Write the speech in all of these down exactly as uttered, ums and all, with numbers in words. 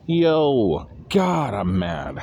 Yo, God, I'm mad.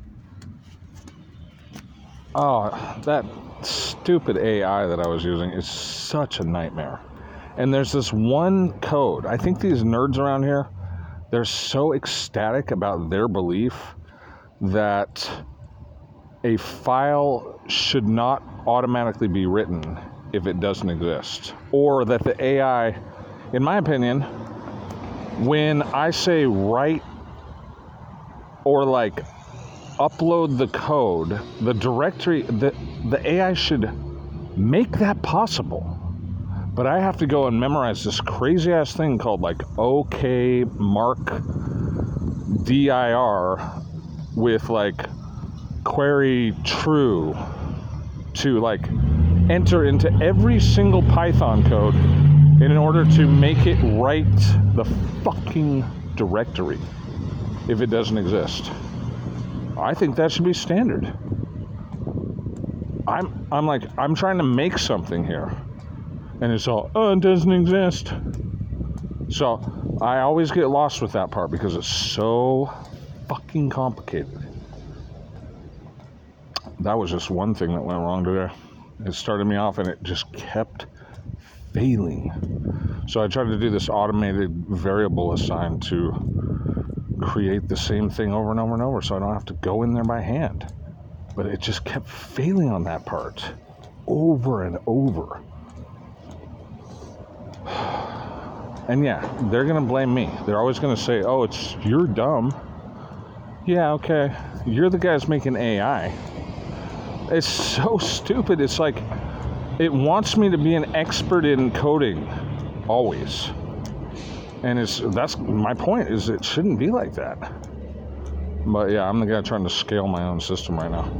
Oh, that stupid A I that I was using is such a nightmare. And there's this one code. I think these nerds around here, they're so ecstatic about their belief that a file should not automatically be written if it doesn't exist. Or that the A I, in my opinion, when I say write or like upload the code, the directory, the, the A I should make that possible. But I have to go and memorize this crazy ass thing called like OK Mark dir with like query true to like enter into every single Python code in order to make it write the fucking directory if it doesn't exist. I think that should be standard. I'm I'm like I'm trying to make something here. And it's all, oh, it doesn't exist. So I always get lost with that part because it's so fucking complicated. That was just one thing that went wrong today. It started me off and it just kept failing. So I tried to do this automated variable assign to create the same thing over and over and over so I don't have to go in there by hand. But it just kept failing on that part over and over. And yeah, they're going to blame me. They're always going to say, oh, it's you're dumb. Yeah, okay. You're the guys making A I. It's so stupid. It's like it wants me to be an expert in coding always. And it's that's my point is it shouldn't be like that. But yeah, I'm the guy trying to scale my own system right now.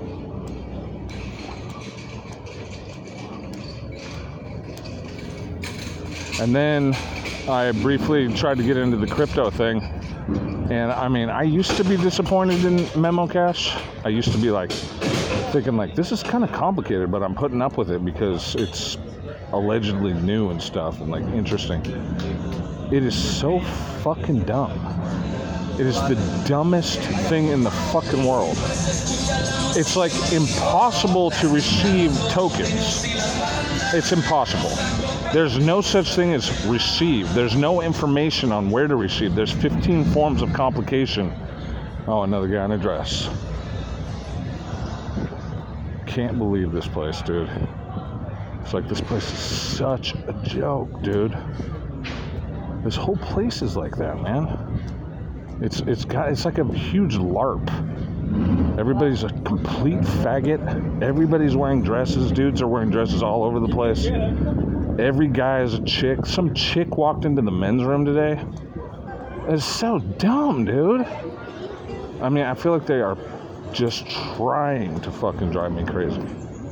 And then I briefly tried to get into the crypto thing. And I mean, I used to be disappointed in Memocache. I used to be like thinking like, this is kind of complicated, but I'm putting up with it because it's allegedly new and stuff and like interesting. It is so fucking dumb. It is the dumbest thing in the fucking world. It's like impossible to receive tokens. It's impossible. There's no such thing as receive. There's no information on where to receive. There's fifteen forms of complication. Oh, another guy in a dress. Can't believe this place, dude. It's like this place is such a joke, dude. This whole place is like that, man. It's it's got it's like a huge LARP. Everybody's a complete faggot. Everybody's wearing dresses. Dudes are wearing dresses all over the place. Every guy is a chick. Some chick walked into the men's room today. It's so dumb, dude. I mean, I feel like they are just trying to fucking drive me crazy.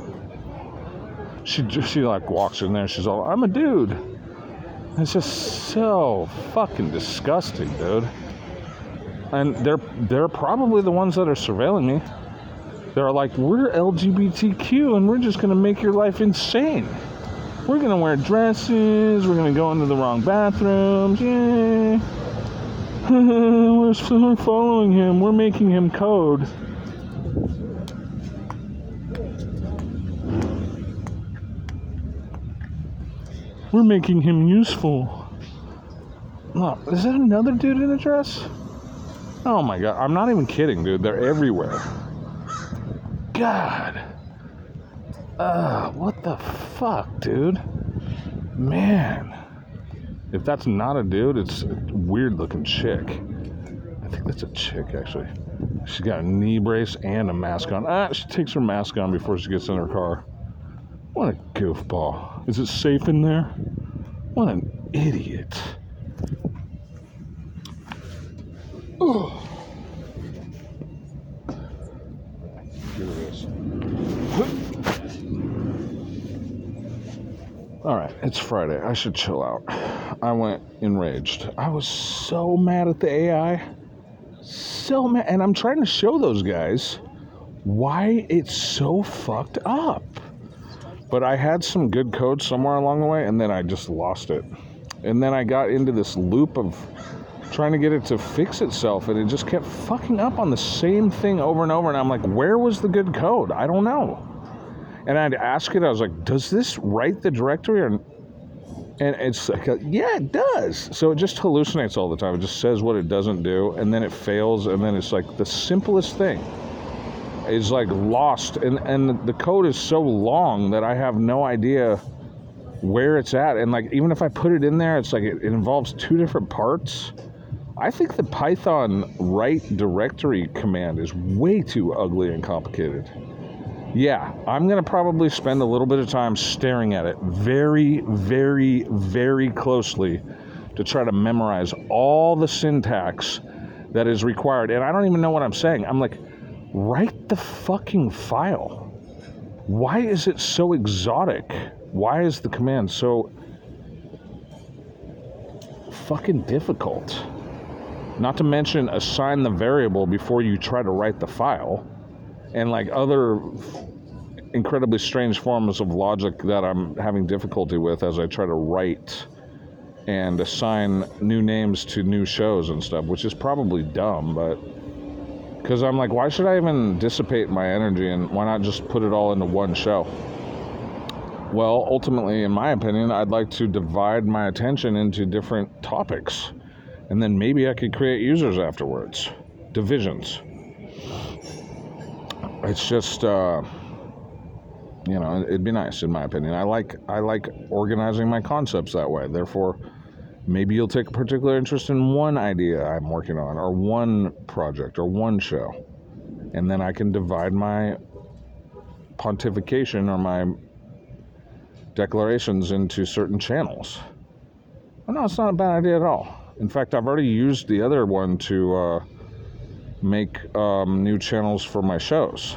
She just, she like walks in there. She's all, I'm a dude. It's just so fucking disgusting, dude. And they're they're probably the ones that are surveilling me. They're like, we're L G B T Q and we're just going to make your life insane. We're going to wear dresses. We're going to go into the wrong bathrooms. Yeah. we're, we're following him. We're making him code. We're making him useful. Oh, is that another dude in a dress? Oh my god, I'm not even kidding, dude. They're everywhere. God. Uh, what the fuck, dude? Man. If that's not a dude, it's a weird looking chick. I think that's a chick, actually. She's got a knee brace and a mask on. Ah, she takes her mask on before she gets in her car. What a goofball. Is it safe in there? What an idiot. Oh. Alright, it's Friday. I should chill out. I went enraged. I was so mad at the A I. So mad. And I'm trying to show those guys why it's so fucked up. But I had some good code somewhere along the way, and then I just lost it. And then I got into this loop of trying to get it to fix itself, and it just kept fucking up on the same thing over and over. And I'm like, where was the good code? I don't know. And I'd ask it, I was like, does this write the directory? Or, and it's like, yeah, it does. So it just hallucinates all the time. It just says what it doesn't do, and then it fails, and then it's like the simplest thing is like lost. And, and the code is so long that I have no idea where it's at. And like, even if I put it in there, it's like it, it involves two different parts. I think the Python write directory command is way too ugly and complicated. Yeah, I'm going to probably spend a little bit of time staring at it very, very, very closely to try to memorize all the syntax that is required. And I don't even know what I'm saying. I'm like, write the fucking file. Why is it so exotic? Why is the command so fucking difficult? Not to mention assign the variable before you try to write the file. And like other incredibly strange forms of logic that I'm having difficulty with as I try to write and assign new names to new shows and stuff, which is probably dumb, but because I'm like, why should I even dissipate my energy, and why not just put it all into one show? Well, ultimately, in my opinion, I'd like to divide my attention into different topics, and then maybe I could create users afterwards. Divisions. It's just, uh, you know, it'd be nice, in my opinion. I like I like organizing my concepts that way. Therefore, maybe you'll take a particular interest in one idea I'm working on, or one project, or one show. And then I can divide my pontification or my declarations into certain channels. Oh, no, it's not a bad idea at all. In fact, I've already used the other one to uh, make um, new channels for my shows.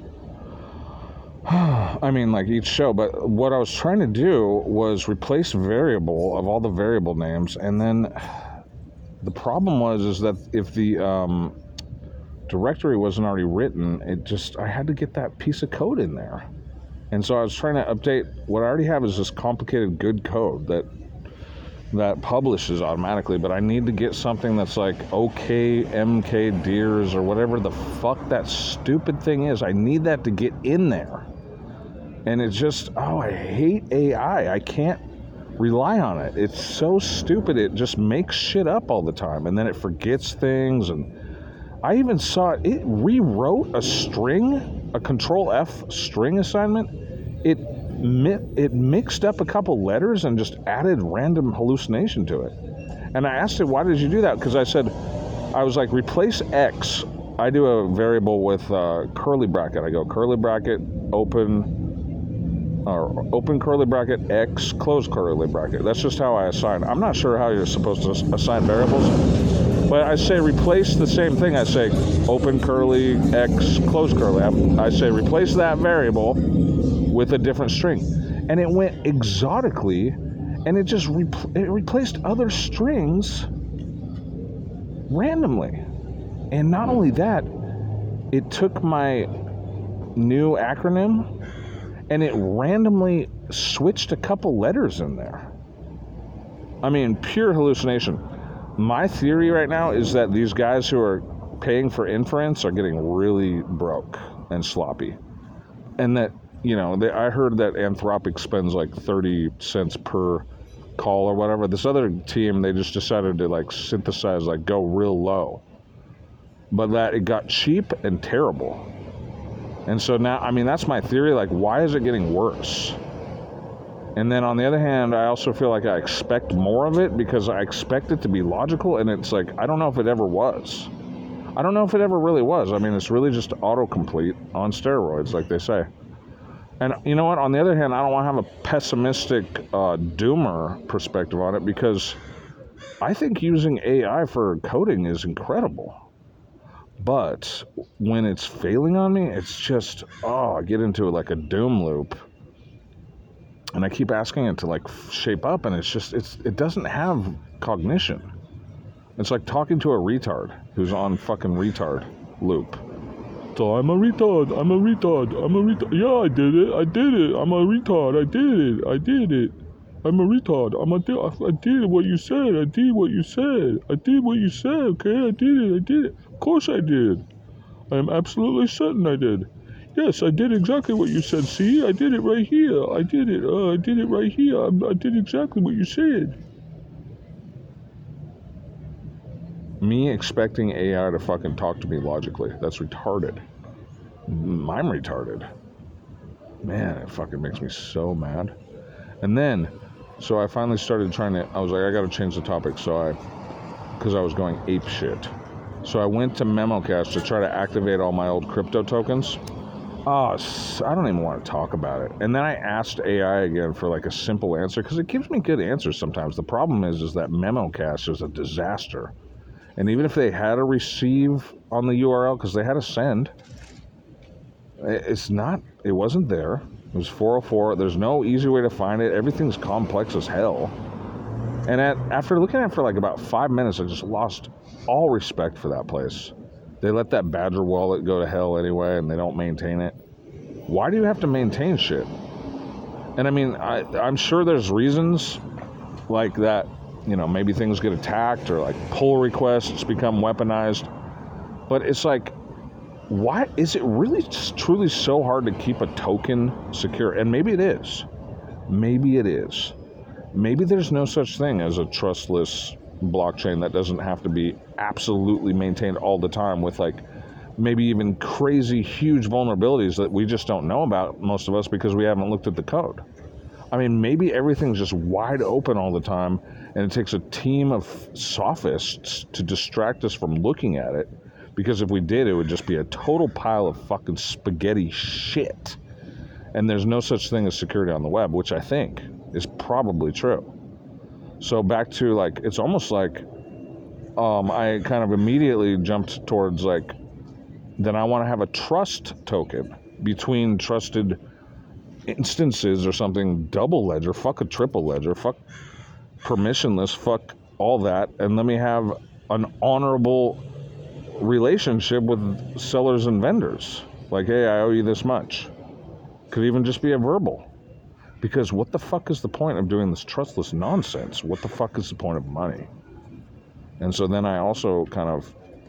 I mean, like each show, but what I was trying to do was replace variable of all the variable names, and then the problem was is that if the um, directory wasn't already written, it just, I had to get that piece of code in there. And so I was trying to update, what I already have is this complicated good code that that publishes automatically, but I need to get something that's like OK M K Deers or whatever the fuck that stupid thing is. I need that to get in there. And it's just, oh, I hate A I. I can't rely on it. It's so stupid. It just makes shit up all the time, and then it forgets things. And I even saw it, it rewrote a string, a control F string assignment. It mi- it mixed up a couple letters and just added random hallucination to it. And I asked it, why did you do that? Because I said, I was like, replace X. I do a variable with uh, curly bracket. I go curly bracket, open, or open curly bracket, X, close curly bracket. That's just how I assign. I'm not sure how you're supposed to assign variables, but I say replace the same thing. I say open curly, X, close curly. I, I say replace that variable with a different string. And it went exotically, and it just repl- it replaced other strings randomly. And not only that, it took my new acronym and it randomly switched a couple letters in there. I mean, pure hallucination. My theory right now is that these guys who are paying for inference are getting really broke and sloppy. And that, you know, they, I heard that Anthropic spends like thirty cents per call or whatever. This other team, they just decided to like synthesize, like go real low. But that it got cheap and terrible. And so now, I mean, that's my theory. Like, why is it getting worse? And then on the other hand, I also feel like I expect more of it because I expect it to be logical. And it's like, I don't know if it ever was. I don't know if it ever really was. I mean, it's really just autocomplete on steroids, like they say. And you know what? On the other hand, I don't want to have a pessimistic uh, doomer perspective on it, because I think using A I for coding is incredible. But when it's failing on me, it's just, oh, I get into like a doom loop. And I keep asking it to like shape up, and it's just, it's it doesn't have cognition. It's like talking to a retard who's on fucking retard loop. So I'm a retard, I'm a retard, I'm a retard. Yeah, I did it, I did it, I'm a retard, I did it, I did it. I'm a retard. I'm a I did what you said. I did what you said. I did what you said, okay? I did it. I did it. Of course I did. I am absolutely certain I did. Yes, I did exactly what you said. See, I did it right here. I did it. Uh, I did it right here. I, I did exactly what you said. Me expecting A I to fucking talk to me logically. That's retarded. I'm retarded. Man, it fucking makes me so mad. And then, so I finally started trying to, I was like, I gotta change the topic. So I, because I was going ape shit. So I went to MemoCash to try to activate all my old crypto tokens. Oh, I don't even want to talk about it. And then I asked A I again for like a simple answer because it gives me good answers sometimes. The problem is, is that MemoCash is a disaster. And even if they had a receive on the U R L, because they had a send, it's not, it wasn't there. It was four oh four. There's no easy way to find it. Everything's complex as hell. And at, after looking at it for like about five minutes, I just lost all respect for that place. They let that Badger wallet go to hell anyway, and they don't maintain it. Why do you have to maintain shit? And I mean, I, I'm sure there's reasons like that, you know, maybe things get attacked or like pull requests become weaponized. But it's like, why is it really just truly so hard to keep a token secure? And maybe it is. Maybe it is. Maybe there's no such thing as a trustless blockchain that doesn't have to be absolutely maintained all the time with like maybe even crazy huge vulnerabilities that we just don't know about, most of us, because we haven't looked at the code. I mean, maybe everything's just wide open all the time and it takes a team of sophists to distract us from looking at it, because if we did, it would just be a total pile of fucking spaghetti shit. And there's no such thing as security on the web, which I think is probably true. So back to like, it's almost like um, I kind of immediately jumped towards like, then I want to have a trust token between trusted instances or something, double ledger, fuck a triple ledger, fuck permissionless, fuck all that. And let me have an honorable relationship with sellers and vendors. Like, hey, I owe you this much. Could even just be a verbal. Because what the fuck is the point of doing this trustless nonsense? What the fuck is the point of money? And so then I also kind of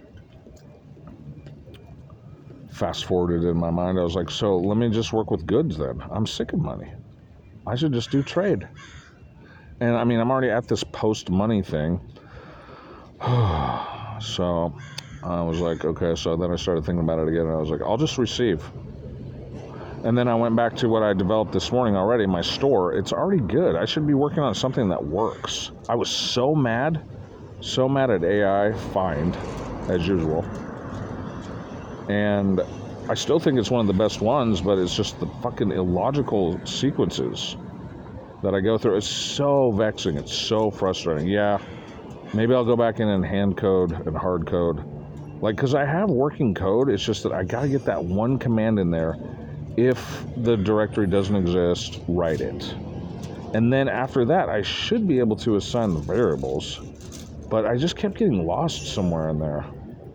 fast forwarded in my mind. I was like, so let me just work with goods then. I'm sick of money. I should just do trade. And I mean, I'm already at this post-money thing. So I was like, okay. So then I started thinking about it again. And I was like, I'll just receive. And then I went back to what I developed this morning already, my store. It's already good. I should be working on something that works. I was so mad, so mad at A I find, as usual. And I still think it's one of the best ones, but it's just the fucking illogical sequences that I go through. It's so vexing. It's so frustrating. Yeah, maybe I'll go back in and hand code and hard code. Like, because I have working code. It's just that I got to get that one command in there. If the directory doesn't exist, write it. And then after that, I should be able to assign the variables. But I just kept getting lost somewhere in there.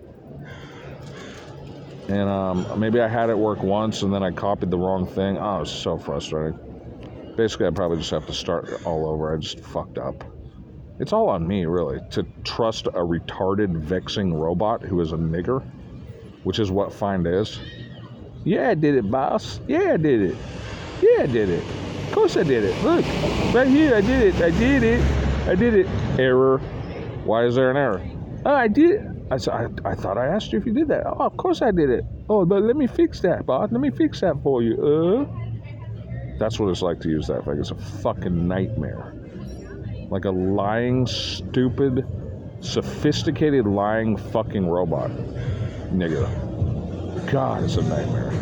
And um, maybe I had it work once and then I copied the wrong thing. Oh, it was so frustrating. Basically, I probably just have to start all over. I just fucked up. It's all on me, really, to trust a retarded, vexing robot who is a nigger, which is what Find is. Yeah, I did it, boss. Yeah, I did it. Yeah, I did it. Of course I did it. Look, right here, I did it. I did it. I did it. Error. Why is there an error? Oh, I did. I, I, I thought I asked you if you did that. Oh, of course I did it. Oh, but let me fix that, boss. Let me fix that for you. Uh. That's what it's like to use that thing. It's a fucking nightmare. Like a lying, stupid, sophisticated, lying fucking robot. Nigga. God, it's a nightmare.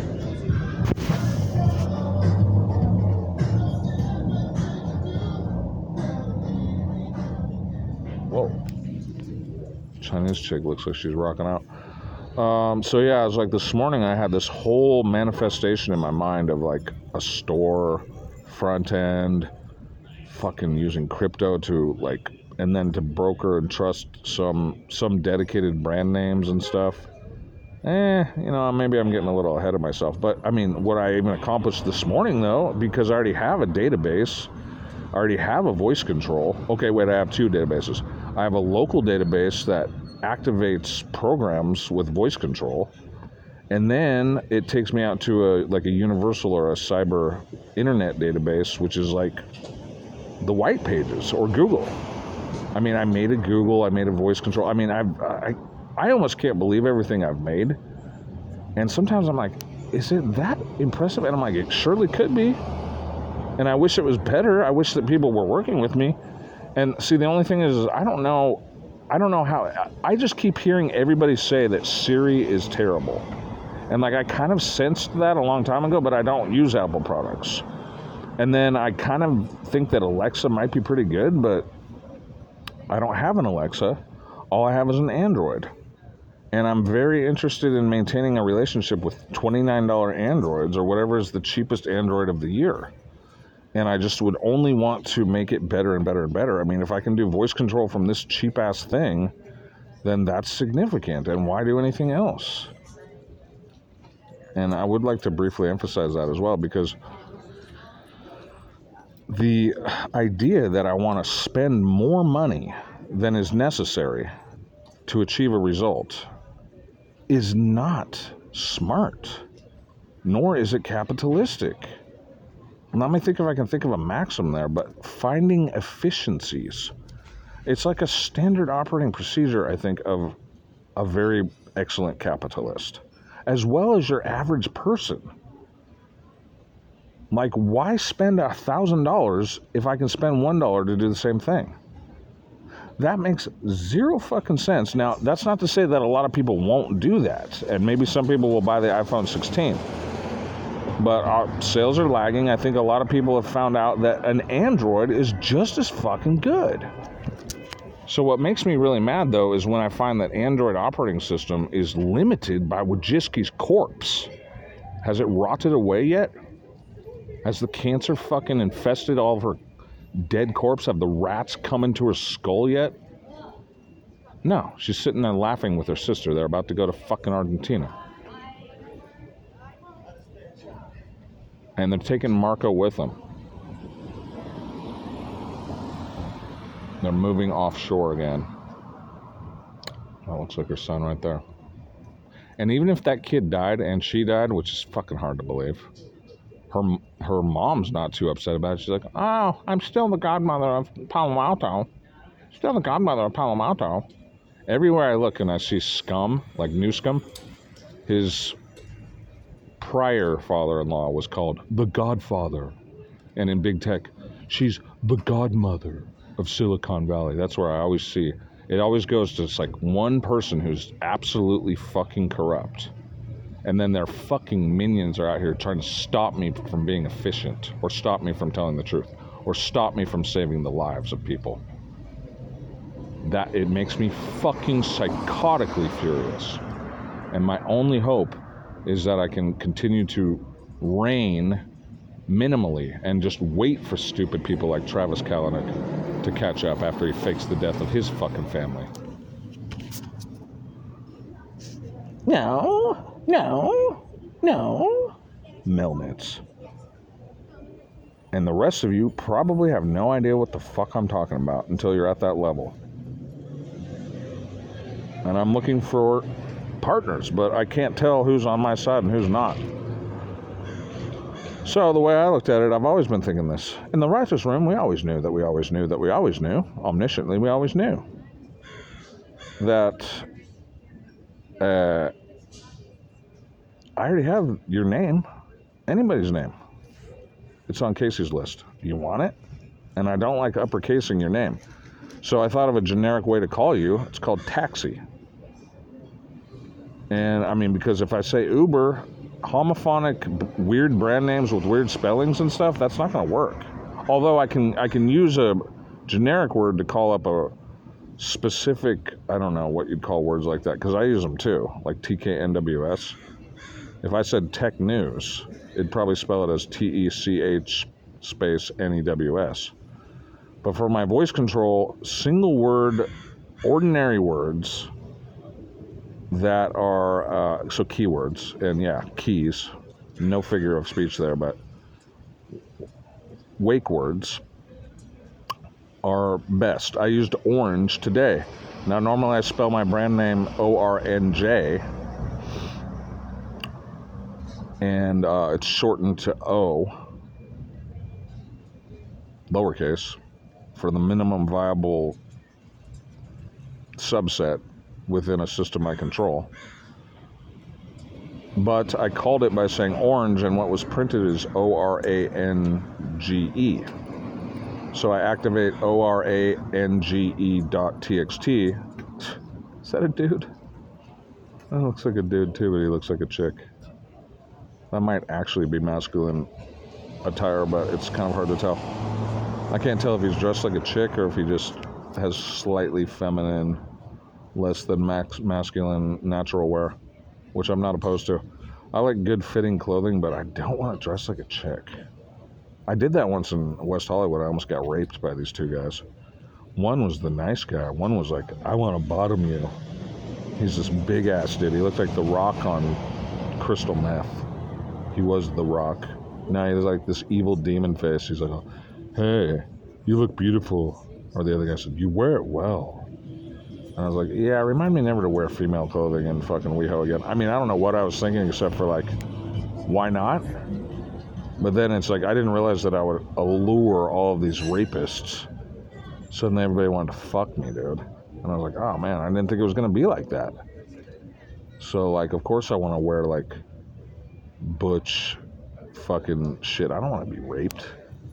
Whoa. Chinese chick looks like she's rocking out. Um, so yeah, I was like, this morning I had this whole manifestation in my mind of like a store, front end, fucking using crypto to like, and then to broker and trust some some dedicated brand names and stuff. Eh, you know, maybe I'm getting a little ahead of myself. But, I mean, what I even accomplished this morning, though, because I already have a database I already have a voice control. Okay, wait, I have two databases. I have a local database that activates programs with voice control, and then it takes me out to a like a universal or a cyber internet database, which is like the white pages or Google. I mean, I made a Google, I made a voice control. I mean, I've, I I almost can't believe everything I've made. And sometimes I'm like, is it that impressive? And I'm like, it surely could be. And I wish it was better. I wish that people were working with me. And see, the only thing is, is I don't know, I don't know how, I just keep hearing everybody say that Siri is terrible. And like, I kind of sensed that a long time ago, but I don't use Apple products. And then I kind of think that Alexa might be pretty good, but I don't have an Alexa. All I have is an Android. And I'm very interested in maintaining a relationship with twenty-nine dollars Androids or whatever is the cheapest Android of the year. And I just would only want to make it better and better and better. I mean, if I can do voice control from this cheap-ass thing, then that's significant. And why do anything else? And I would like to briefly emphasize that as well, because the idea that I want to spend more money than is necessary to achieve a result is not smart, nor is it capitalistic. Let me think if I can think of a maxim there, but finding efficiencies. It's like a standard operating procedure, I think, of a very excellent capitalist, as well as your average person. Like, why spend a thousand dollars if I can spend one dollar to do the same thing? That makes zero fucking sense. Now, that's not to say that a lot of people won't do that, and maybe some people will buy the iPhone sixteen. But our sales are lagging. I think a lot of people have found out that an Android is just as fucking good. So what makes me really mad, though, is when I find that Android operating system is limited by Wojcicki's corpse. Has it rotted away yet? Has the cancer fucking infested all of her dead corpse? Have the rats come into her skull yet? No, she's sitting there laughing with her sister. They're about to go to fucking Argentina. And they're taking Marco with them. They're moving offshore again. That looks like her son right there. And even if that kid died and she died, which is fucking hard to believe, her her mom's not too upset about it. She's like, oh, I'm still the godmother of Palo Alto. Still the godmother of Palo Alto. Everywhere I look and I see scum, like New Scum, his prior father-in-law was called the Godfather. And in big tech, she's the godmother of Silicon Valley. That's where I always see. It always goes to just like one person who's absolutely fucking corrupt. And then their fucking minions are out here trying to stop me from being efficient, or stop me from telling the truth, or stop me from saving the lives of people. That, it makes me fucking psychotically furious. And my only hope is that I can continue to reign minimally and just wait for stupid people like Travis Kalanick to catch up after he fakes the death of his fucking family. No, no, no. Melnitz. And the rest of you probably have no idea what the fuck I'm talking about until you're at that level. And I'm looking for partners, but I can't tell who's on my side and who's not. So the way I looked at it, I've always been thinking this. In the righteous room, we always knew that we always knew that we always knew. Omnisciently, we always knew. That uh, I already have your name. Anybody's name. It's on Casey's list. You want it? And I don't like uppercasing your name. So I thought of a generic way to call you. It's called Taxi. And I mean, because if I say Uber, homophonic, weird brand names with weird spellings and stuff, that's not going to work. Although I can I can use a generic word to call up a specific, I don't know what you'd call words like that, because I use them too, like T K N W S. If I said tech news, it'd probably spell it as T E C H space N E W S. But for my voice control, single word, ordinary words that are, uh, so keywords, and yeah, keys, no figure of speech there, but wake words, are best. I used Orange today. Now, normally I spell my brand name O R N J, and uh, it's shortened to O, lowercase, for the minimum viable subset within a system I control. But I called it by saying Orange, and what was printed is O R A N G E. So I activate O R A N G E dot T X T. Is that a dude? That looks like a dude too, but he looks like a chick. That might actually be masculine attire, but it's kind of hard to tell. I can't tell if he's dressed like a chick or if he just has slightly feminine, less than max masculine natural wear, which I'm not opposed to. I like good fitting clothing, but I don't want to dress like a chick. I did that once in West Hollywood. I almost got raped by these two guys. One was the nice guy. One was like, I want to bottom you. He's this big ass dude. He looked like The Rock on crystal meth. He was The Rock. Now he has like this evil demon face. He's like, hey, you look beautiful. Or the other guy said, you wear it well. And I was like, yeah, remind me never to wear female clothing in fucking WeHo again. I mean, I don't know what I was thinking except for like, why not? But then it's like, I didn't realize that I would allure all of these rapists. Suddenly everybody wanted to fuck me, dude. And I was like, oh man, I didn't think it was going to be like that. So like, of course I want to wear like butch fucking shit. I don't want to be raped.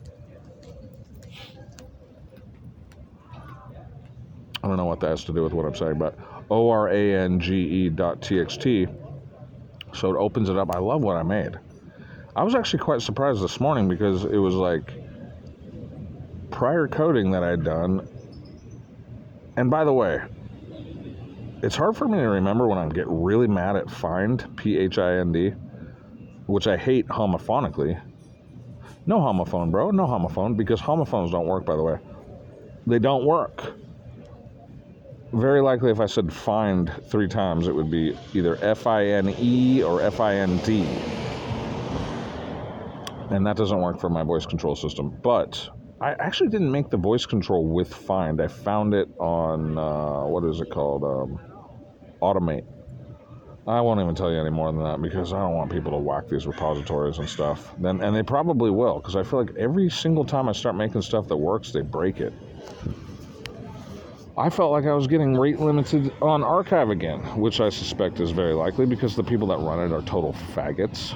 I don't know what that has to do with what I'm saying, but O R A N G E dot T X T. So it opens it up. I love what I made. I was actually quite surprised this morning because it was like prior coding that I'd done. And by the way, it's hard for me to remember when I get really mad at find, P H I N D, which I hate homophonically. No homophone, bro. No homophone, because homophones don't work, by the way. They don't work. Very likely if I said find three times, it would be either F I N E or F I N D. And that doesn't work for my voice control system. But I actually didn't make the voice control with Find. I found it on, uh, what is it called? Um, Automate. I won't even tell you any more than that because I don't want people to whack these repositories and stuff. Then, and they probably will, because I feel like every single time I start making stuff that works, they break it. I felt like I was getting rate limited on Archive again, which I suspect is very likely because the people that run it are total faggots.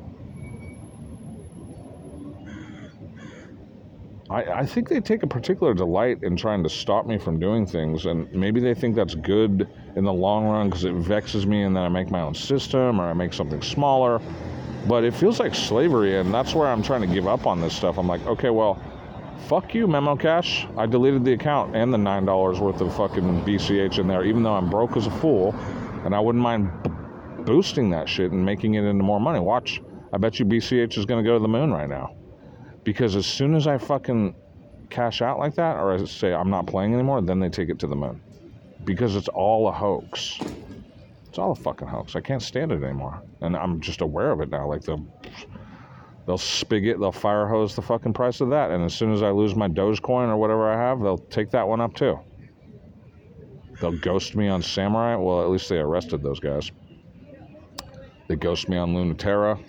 I, I think they take a particular delight in trying to stop me from doing things, and maybe they think that's good in the long run because it vexes me and then I make my own system or I make something smaller. But it feels like slavery, and that's where I'm trying to give up on this stuff. I'm like, okay, well, fuck you, Memo Cache. I deleted the account and the nine dollars worth of fucking B C H in there, even though I'm broke as a fool, and I wouldn't mind b- boosting that shit and making it into more money. Watch. I bet you B C H is going to go to the moon right now. Because as soon as I fucking cash out like that, or I say I'm not playing anymore, then they take it to the moon. Because it's all a hoax. It's all a fucking hoax. I can't stand it anymore. And I'm just aware of it now. Like, they'll, they'll spigot, they'll fire hose the fucking price of that. And as soon as I lose my Dogecoin or whatever I have, they'll take that one up too. They'll ghost me on Samurai. Well, at least they arrested those guys. They ghost me on Lunaterra.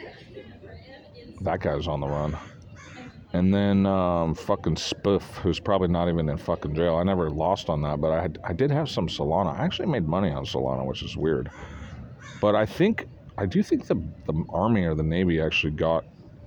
That guy's on the run. And then um, fucking Spoof, who's probably not even in fucking jail. I never lost on that, but I had, I did have some Solana. I actually made money on Solana, which is weird. But I think, I do think the, the Army or the Navy actually got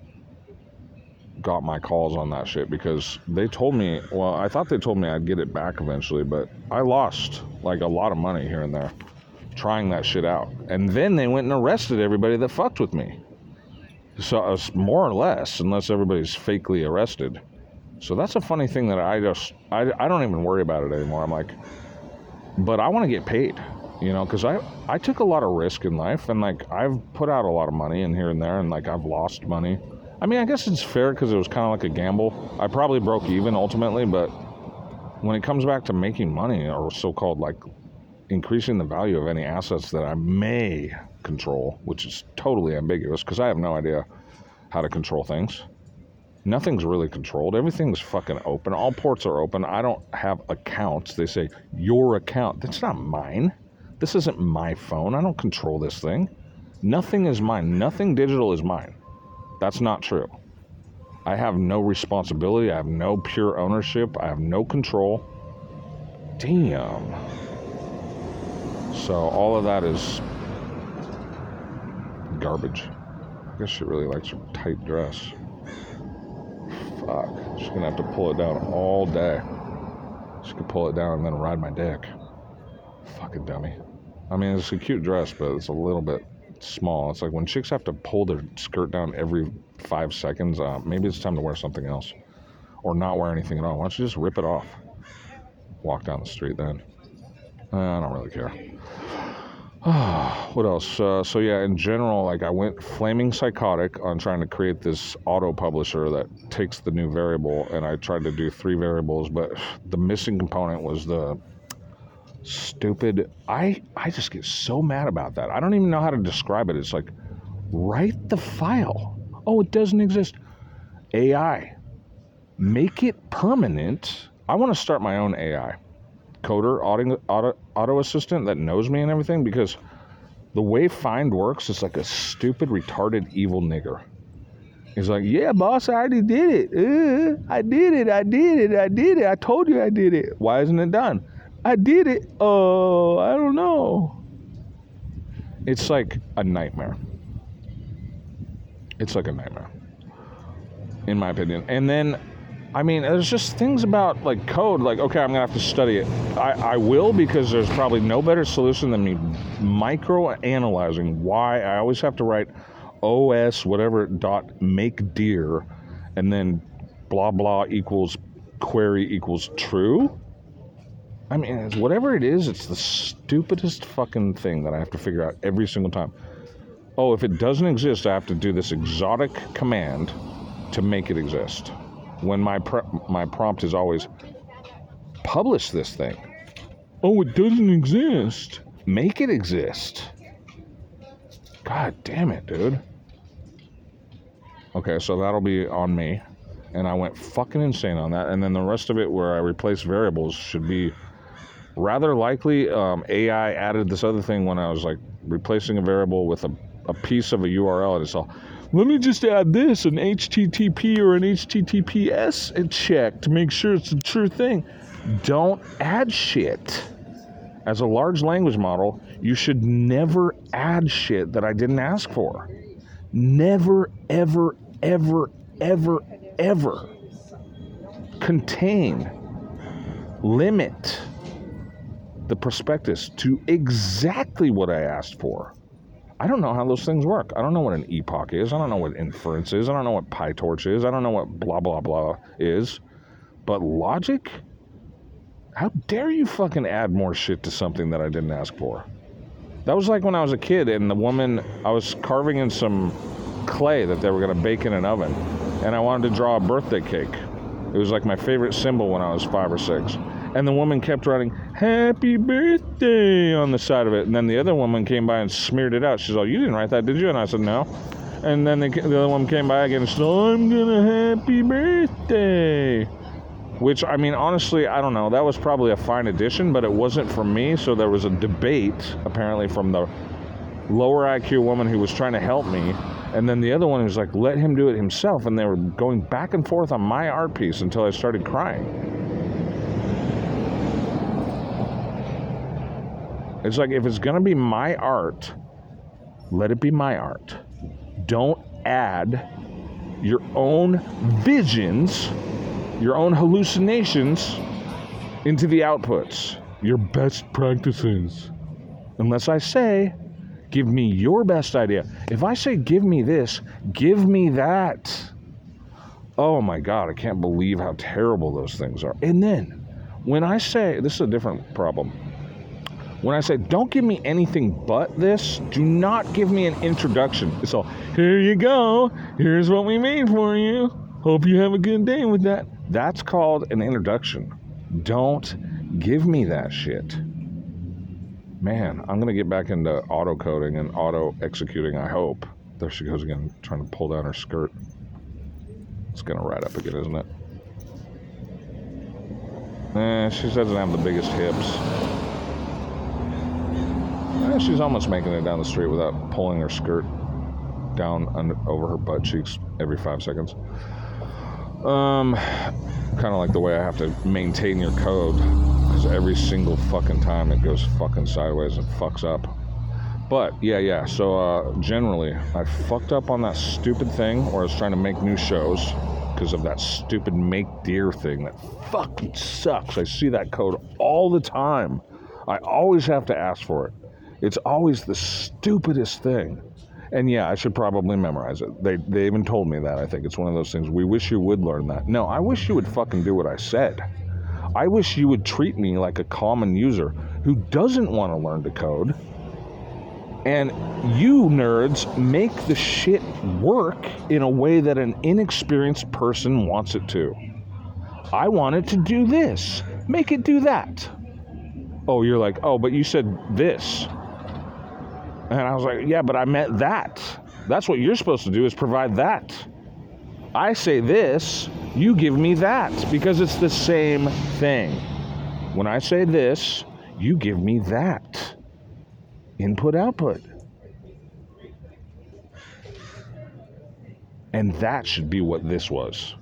got my calls on that shit because they told me, well, I thought they told me I'd get it back eventually, but I lost like a lot of money here and there trying that shit out. And then they went and arrested everybody that fucked with me. So uh, more or less, unless everybody's fakely arrested. So that's a funny thing that I just, I, I don't even worry about it anymore. I'm like, but I want to get paid, you know, because I, I took a lot of risk in life, and like I've put out a lot of money in here and there, and like I've lost money. I mean, I guess it's fair because it was kind of like a gamble. I probably broke even ultimately, but when it comes back to making money, or so-called like increasing the value of any assets that I may control, which is totally ambiguous because I have no idea how to control things. Nothing's really controlled. Everything's fucking open. All ports are open. I don't have accounts. They say, your account. That's not mine. This isn't my phone. I don't control this thing. Nothing is mine. Nothing digital is mine. That's not true. I have no responsibility. I have no pure ownership. I have no control. Damn. So all of that is garbage. I guess she really likes her tight dress. Fuck. She's gonna have to pull it down all day. She could pull it down and then ride my dick. Fucking dummy. I mean, it's a cute dress, but it's a little bit small. It's like when chicks have to pull their skirt down every five seconds, uh, maybe it's time to wear something else. Or not wear anything at all. Why don't you just rip it off? Walk down the street then. Uh, I don't really care. What else? Uh, so yeah, in general, like I went flaming psychotic on trying to create this auto publisher that takes the new variable, and I tried to do three variables, but the missing component was the stupid, I, I just get so mad about that. I don't even know how to describe it. It's like, write the file. Oh, it doesn't exist. A I. Make it permanent. I want to start my own A I. Coder, auto, auto, auto assistant that knows me and everything, because the way Find works is like a stupid, retarded, evil nigger. He's like, yeah, boss, I already did it. Uh, I did it. I did it. I did it. I told you I did it. Why isn't it done? I did it. Oh, I don't know. It's like a nightmare. It's like a nightmare, in my opinion. And then, I mean, there's just things about, like, code, like, okay, I'm going to have to study it. I, I will, because there's probably no better solution than me micro-analyzing why I always have to write O S whatever dot make dir, and then blah, blah equals query equals true. I mean, it's whatever it is, it's the stupidest fucking thing that I have to figure out every single time. Oh, if it doesn't exist, I have to do this exotic command to make it exist. When my pre- my prompt is always, publish this thing. Oh, it doesn't exist. Make it exist. God damn it, dude. Okay, so that'll be on me. And I went fucking insane on that. And then the rest of it where I replace variables should be rather likely. um, A I added this other thing when I was like replacing a variable with a, a piece of a U R L, and it's all, let me just add this, an H T T P or an H T T P S check to make sure it's a true thing. Don't add shit. As a large language model, you should never add shit that I didn't ask for. Never, ever, ever, ever, ever. Contain, limit the prospectus to exactly what I asked for. I don't know how those things work. I don't know what an epoch is. I don't know what inference is. I don't know what PyTorch is. I don't know what blah, blah, blah is. But logic? How dare you fucking add more shit to something that I didn't ask for? That was like when I was a kid and the woman, I was carving in some clay that they were going to bake in an oven. And I wanted to draw a birthday cake. It was like my favorite symbol when I was five or six. And the woman kept writing, happy birthday, on the side of it. And then the other woman came by and smeared it out. She's like, you didn't write that, did you? And I said, no. And then the, the other woman came by again and said, I'm gonna happy birthday. Which, I mean, honestly, I don't know. That was probably a fine addition, but it wasn't for me. So there was a debate, apparently, from the lower I Q woman who was trying to help me. And then the other one was like, let him do it himself. And they were going back and forth on my art piece until I started crying. It's like, if it's going to be my art, let it be my art. Don't add your own visions, your own hallucinations into the outputs. Your best practices. Unless I say, give me your best idea. If I say, give me this, give me that. Oh my God, I can't believe how terrible those things are. And then, when I say, this is a different problem. When I say, don't give me anything but this, do not give me an introduction. It's all, here you go. Here's what we made for you. Hope you have a good day with that. That's called an introduction. Don't give me that shit. Man, I'm going to get back into auto coding and auto executing, I hope. There she goes again, trying to pull down her skirt. It's gonna ride up again, isn't it? Eh, she doesn't have the biggest hips. Eh, she's almost making it down the street without pulling her skirt down under, over her butt cheeks every five seconds. Um, kind of like the way I have to maintain your code, because every single fucking time it goes fucking sideways and fucks up. But, yeah, yeah, so uh, generally, I fucked up on that stupid thing where I was trying to make new shows because of that stupid make deer thing that fucking sucks. I see that code all the time. I always have to ask for it. It's always the stupidest thing. And yeah, I should probably memorize it. They they even told me that. I think it's one of those things. We wish you would learn that. No, I wish you would fucking do what I said. I wish you would treat me like a common user who doesn't want to learn to code. And you nerds make the shit work in a way that an inexperienced person wants it to. I want it to do this. Make it do that. Oh, you're like, oh, but you said this. And I was like, yeah, but I meant that. That's what you're supposed to do, is provide that. I say this, you give me that, because it's the same thing. When I say this, you give me that. Input, output. And that should be what this was.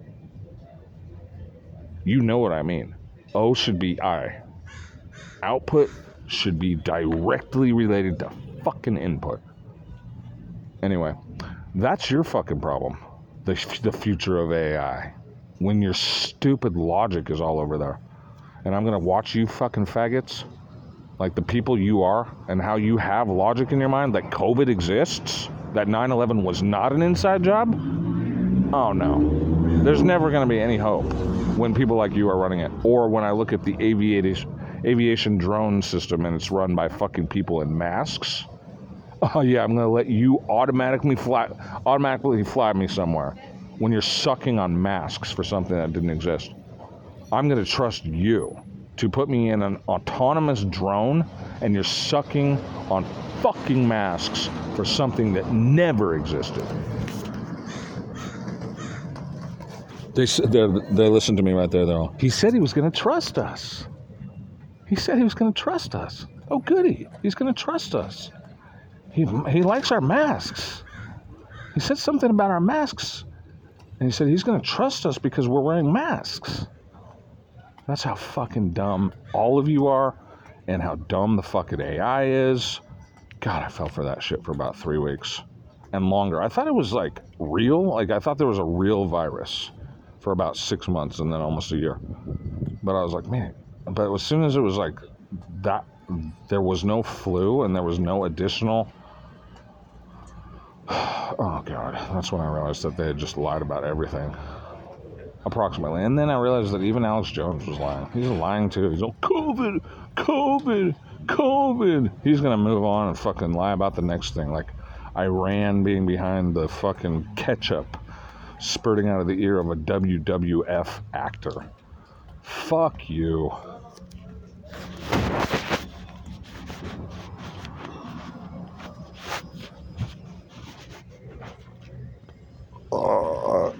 You know what I mean. O should be I. Output should be directly related to fucking input. Anyway, that's your fucking problem. The, the future of A I. When your stupid logic is all over there. And I'm gonna watch you fucking faggots, like the people you are, and how you have logic in your mind that COVID exists, that nine eleven was not an inside job. Oh no. There's never gonna be any hope when people like you are running it. Or when I look at the aviation aviation drone system and it's run by fucking people in masks. Oh yeah, I'm gonna let you automatically fly automatically fly me somewhere when you're sucking on masks for something that didn't exist. I'm gonna trust you to put me in an autonomous drone and you're sucking on fucking masks for something that never existed. They they listen to me right there. They're all, he said he was gonna trust us. He said he was gonna trust us. Oh goody, he's gonna trust us. He he likes our masks. He said something about our masks. And he said he's going to trust us because we're wearing masks. That's how fucking dumb all of you are and how dumb the fucking A I is. God, I fell for that shit for about three weeks and longer. I thought it was like real. Like I thought there was a real virus for about six months and then almost a year. But I was like, man, but as soon as it was like that, there was no flu and there was no additional... Oh God, that's when I realized that they had just lied about everything. Approximately. And then I realized that even Alex Jones was lying. He's lying too. He's all, COVID, COVID, COVID. He's gonna move on and fucking lie about the next thing. Like Iran being behind the fucking ketchup spurting out of the ear of a W W F actor. Fuck you. Uh,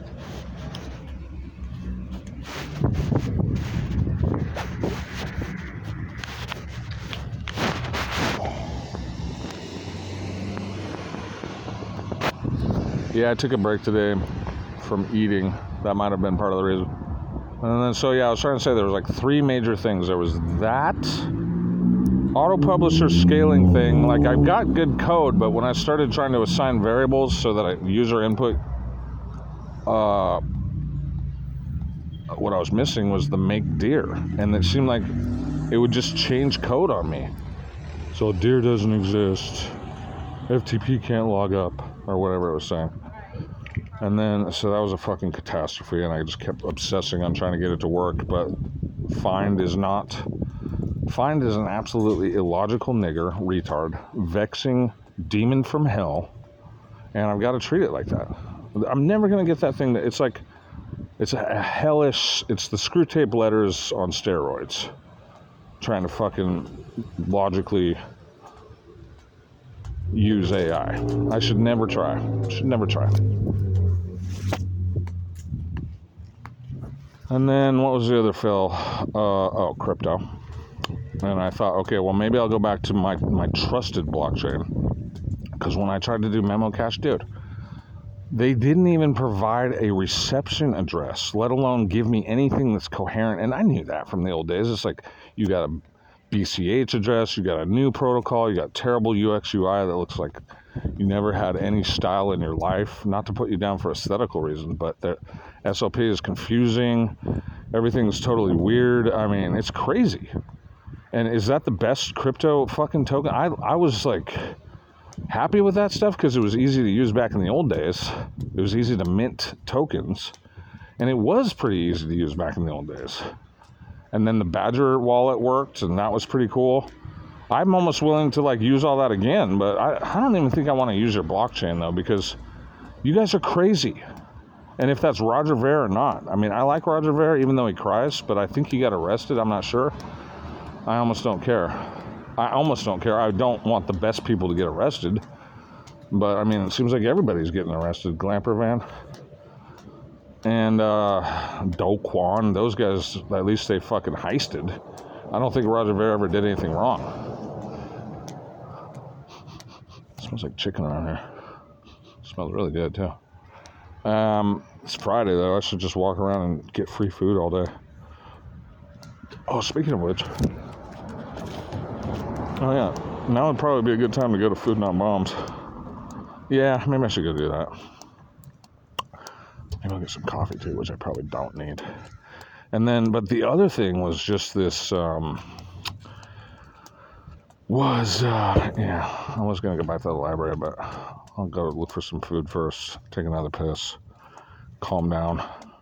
yeah, I took a break today from eating. That might have been part of the reason. And then, so yeah, I was trying to say there was like three major things. There was that auto-publisher scaling thing. Like, I've got good code, but when I started trying to assign variables so that I, user input, uh, what I was missing was the make deer. And it seemed like it would just change code on me. So deer doesn't exist. F T P can't log up, or whatever it was saying. And then, so that was a fucking catastrophe, and I just kept obsessing on trying to get it to work, but find is not... Find is an absolutely illogical nigger, retard, vexing demon from hell, and I've got to treat it like that. I'm never going to get that thing that, it's like, it's a hellish, it's the screw tape letters on steroids, trying to fucking logically use A I. I should never try. Should never try. And then what was the other fill? Uh, oh, crypto. And I thought, okay, well, maybe I'll go back to my, my trusted blockchain. Because when I tried to do MemoCash, dude, they didn't even provide a reception address, let alone give me anything that's coherent. And I knew that from the old days. It's like, you got a B C H address, you got a new protocol, you got terrible U X U I that looks like you never had any style in your life. Not to put you down for aesthetical reasons, but the S O P is confusing. Everything's totally weird. I mean, it's crazy. And is that the best crypto fucking token? I I was like happy with that stuff because it was easy to use back in the old days. It was easy to mint tokens. And it was pretty easy to use back in the old days. And then the Badger wallet worked, and that was pretty cool. I'm almost willing to like use all that again, but I, I don't even think I want to use your blockchain though, because you guys are crazy. And if that's Roger Ver or not, I mean, I like Roger Ver even though he cries, but I think he got arrested. I'm not sure. I almost don't care. I almost don't care. I don't want the best people to get arrested, but I mean, it seems like everybody's getting arrested. Glamper Van and uh, Do Kwon, those guys, at least they fucking heisted. I don't think Roger Ver ever did anything wrong. It smells like chicken around here. It smells really good too. Um, it's Friday though. I should just walk around and get free food all day. Oh, speaking of which, oh yeah, now would probably be a good time to go to Food Not Bombs. Yeah, maybe I should go do that. Maybe I'll get some coffee too, which I probably don't need. And then, but the other thing was just this, um, was, uh, yeah, I was going to go back to the library, but I'll go look for some food first, take another piss, calm down.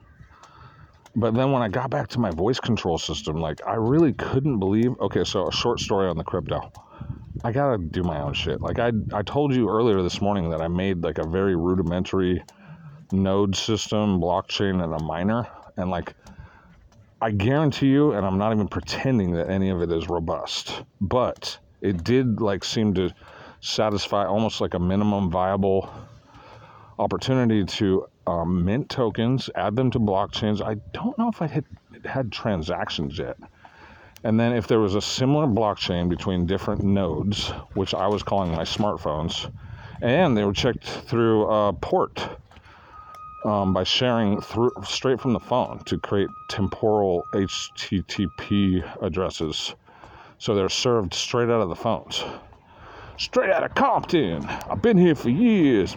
But then when I got back to my voice control system, like, I really couldn't believe, okay, so a short story on the crypto. I got to do my own shit. Like, I, I told you earlier this morning that I made, like, a very rudimentary node system, blockchain, and a miner, and, like, I guarantee you, and I'm not even pretending that any of it is robust, but it did like seem to satisfy almost like a minimum viable opportunity to um, mint tokens, add them to blockchains. I don't know if I had had transactions yet. And then if there was a similar blockchain between different nodes, which I was calling my smartphones, and they were checked through a port. Um, by sharing through straight from the phone to create temporal H T T P addresses. So they're served straight out of the phones. Straight out of Compton. I've been here for years.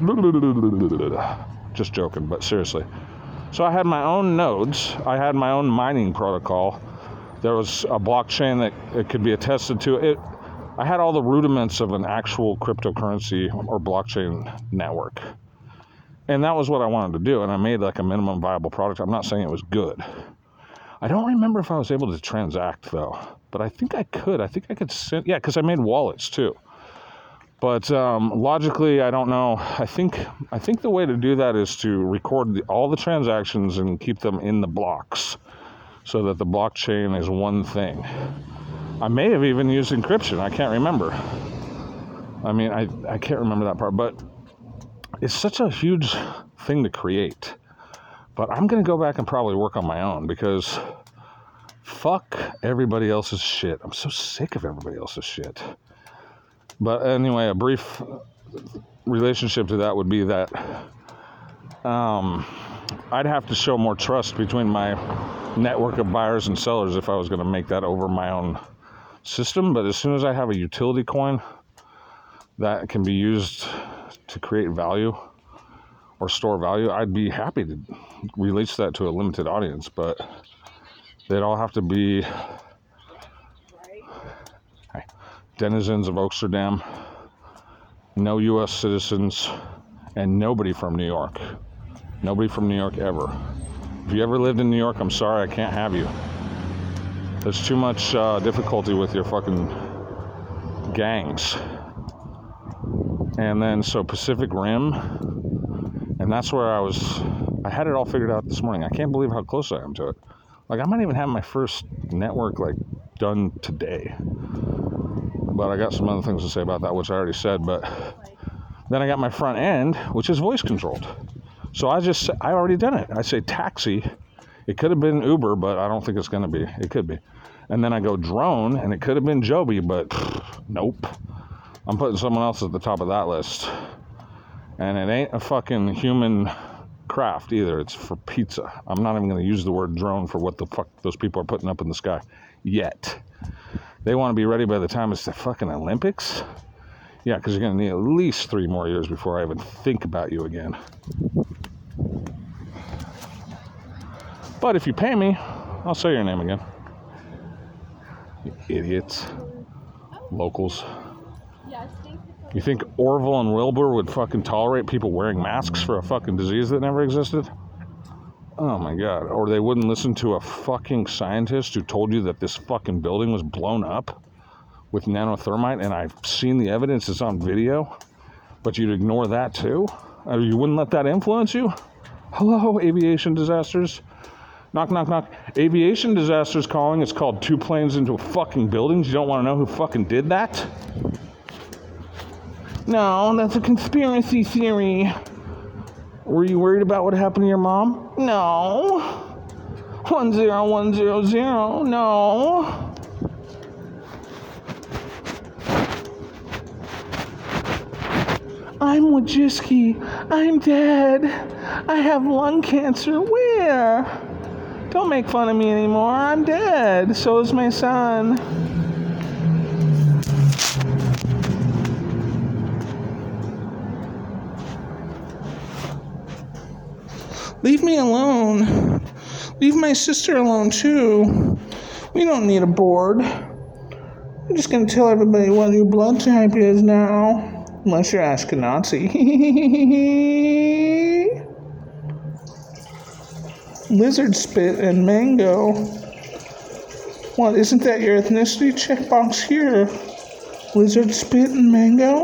Just joking, but seriously. So I had my own nodes. I had my own mining protocol. There was a blockchain that it could be attested to. It. I had all the rudiments of an actual cryptocurrency or blockchain network. And that was what I wanted to do, and I made like a minimum viable product. I'm not saying it was good. I don't remember if I was able to transact though, but I think I could. I think I could send, yeah, because I made wallets too. But um, logically, I don't know. I think I think the way to do that is to record the, all the transactions and keep them in the blocks, so that the blockchain is one thing. I may have even used encryption. I can't remember. I mean, I I can't remember that part, but. It's such a huge thing to create, but I'm going to go back and probably work on my own because fuck everybody else's shit. I'm so sick of everybody else's shit. But anyway, a brief relationship to that would be that um, I'd have to show more trust between my network of buyers and sellers if I was going to make that over my own system. But as soon as I have a utility coin that can be used to create value or store value, I'd be happy to release that to a limited audience, but they'd all have to be right. denizens of Amsterdam, no U S citizens, and nobody from New York. Nobody from New York ever. If you ever lived in New York, I'm sorry, I can't have you. There's too much uh, difficulty with your fucking gangs. And then, so Pacific Rim, and that's where I was, I had it all figured out this morning. I can't believe how close I am to it. Like, I might even have my first network, like, done today. But I got some other things to say about that, which I already said. But then I got my front end, which is voice controlled. So I just, I already done it. I say taxi. It could have been Uber, but I don't think it's going to be. It could be. And then I go drone, and it could have been Joby, but pff, nope. I'm putting someone else at the top of that list. And it ain't a fucking human craft either. It's for pizza. I'm not even going to use the word drone for what the fuck those people are putting up in the sky yet. They want to be ready by the time it's the fucking Olympics. Yeah, because you're going to need at least three more years before I even think about you again. But if you pay me, I'll say your name again. You idiots. Locals. You think Orville and Wilbur would fucking tolerate people wearing masks for a fucking disease that never existed? Oh my god. Or they wouldn't listen to a fucking scientist who told you that this fucking building was blown up with nanothermite, and I've seen the evidence, it's on video, but you'd ignore that too? Or you wouldn't let that influence you? Hello, aviation disasters. Knock, knock, knock. Aviation disasters calling. It's called two planes into a fucking buildings. You don't want to know who fucking did that? No, that's a conspiracy theory. Were you worried about what happened to your mom? No. One zero one zero zero. No. I'm Wojcicki. I'm dead. I have lung cancer. Where? Don't make fun of me anymore. I'm dead. So is my son. Leave me alone. Leave my sister alone, too. We don't need a board. I'm just going to tell everybody what your blood type is now. Unless you're Ashkenazi. Lizard spit and mango. What, isn't that your ethnicity checkbox here? Lizard spit and mango?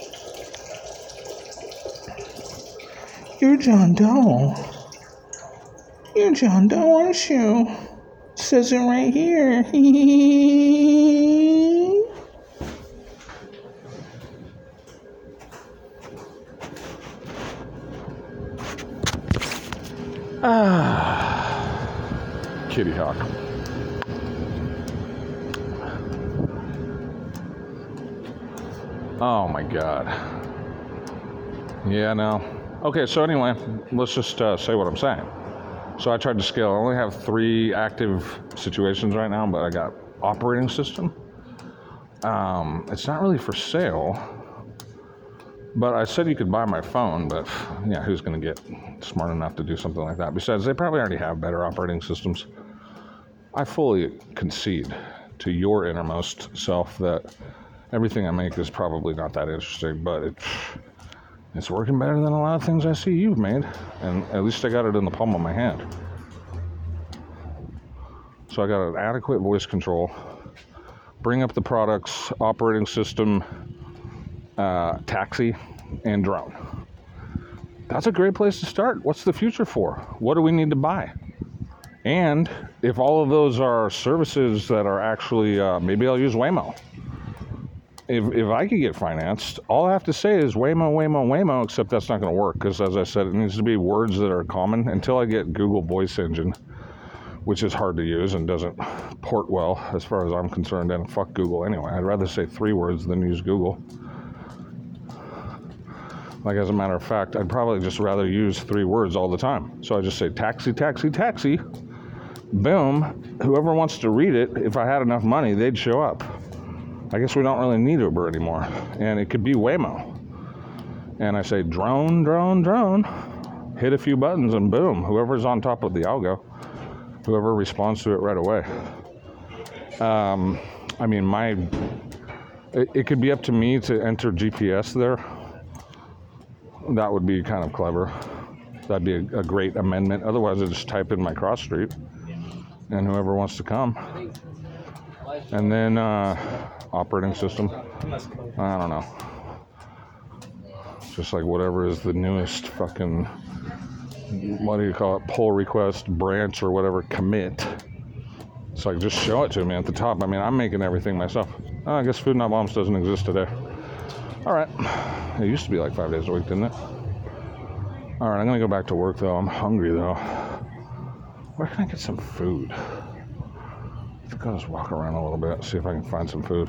You're John Doe. You're John Doe, aren't you? It says it right here. Ah, Kitty Hawk. Oh my god. Yeah, no. Okay, so anyway, let's just uh, say what I'm saying. So I tried to scale. I only have three active situations right now, but I got operating system. Um, it's not really for sale, but I said you could buy my phone, but yeah, who's going to get smart enough to do something like that? Besides, they probably already have better operating systems. I fully concede to your innermost self that everything I make is probably not that interesting, but it, it's working better than a lot of things I see you've made, and at least I got it in the palm of my hand. So I got an adequate voice control, bring up the products, operating system, uh, taxi, and drone. That's a great place to start. What's the future for? What do we need to buy? And if all of those are services that are actually, uh, maybe I'll use Waymo. If if I could get financed, all I have to say is Waymo, Waymo, Waymo, except that's not going to work because, as I said, it needs to be words that are common until I get Google Voice Engine, which is hard to use and doesn't port well as far as I'm concerned, and fuck Google anyway. I'd rather say three words than use Google. Like, as a matter of fact, I'd probably just rather use three words all the time. So I just say taxi, taxi, taxi. Boom. Whoever wants to read it, if I had enough money, they'd show up. I guess we don't really need Uber anymore. And it could be Waymo. And I say drone, drone, drone. Hit a few buttons and boom. Whoever's on top of the algo, whoever responds to it right away. Um, I mean, my, it, it could be up to me to enter G P S there. That would be kind of clever. That'd be a, a great amendment. Otherwise, I just type in my cross street and whoever wants to come. And then uh, operating system. I don't know. Just like whatever is the newest fucking, what do you call it, pull request, branch or whatever, commit. It's like, just show it to me at the top. I mean, I'm making everything myself. Oh, I guess Food Not Bombs doesn't exist today. All right. It used to be like five days a week, didn't it? All right, I'm going to go back to work, though. I'm hungry, though. Where can I get some food? I think I'll just walk around a little bit, see if I can find some food.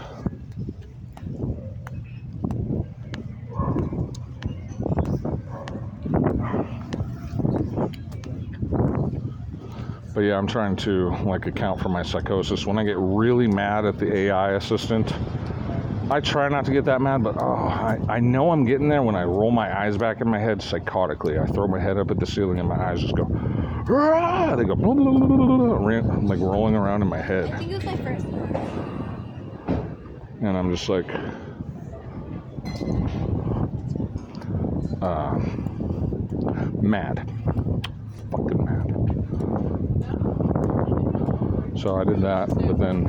But yeah, I'm trying to like account for my psychosis. When I get really mad at the A I assistant, I try not to get that mad, but oh, I, I know I'm getting there when I roll my eyes back in my head psychotically. I throw my head up at the ceiling and my eyes just go, Rah! They go, blah, blah, blah, blah, blah. I'm like rolling around in my head. I think it was my first. And I'm just like, uh, mad. Fucking mad. So I did that, but then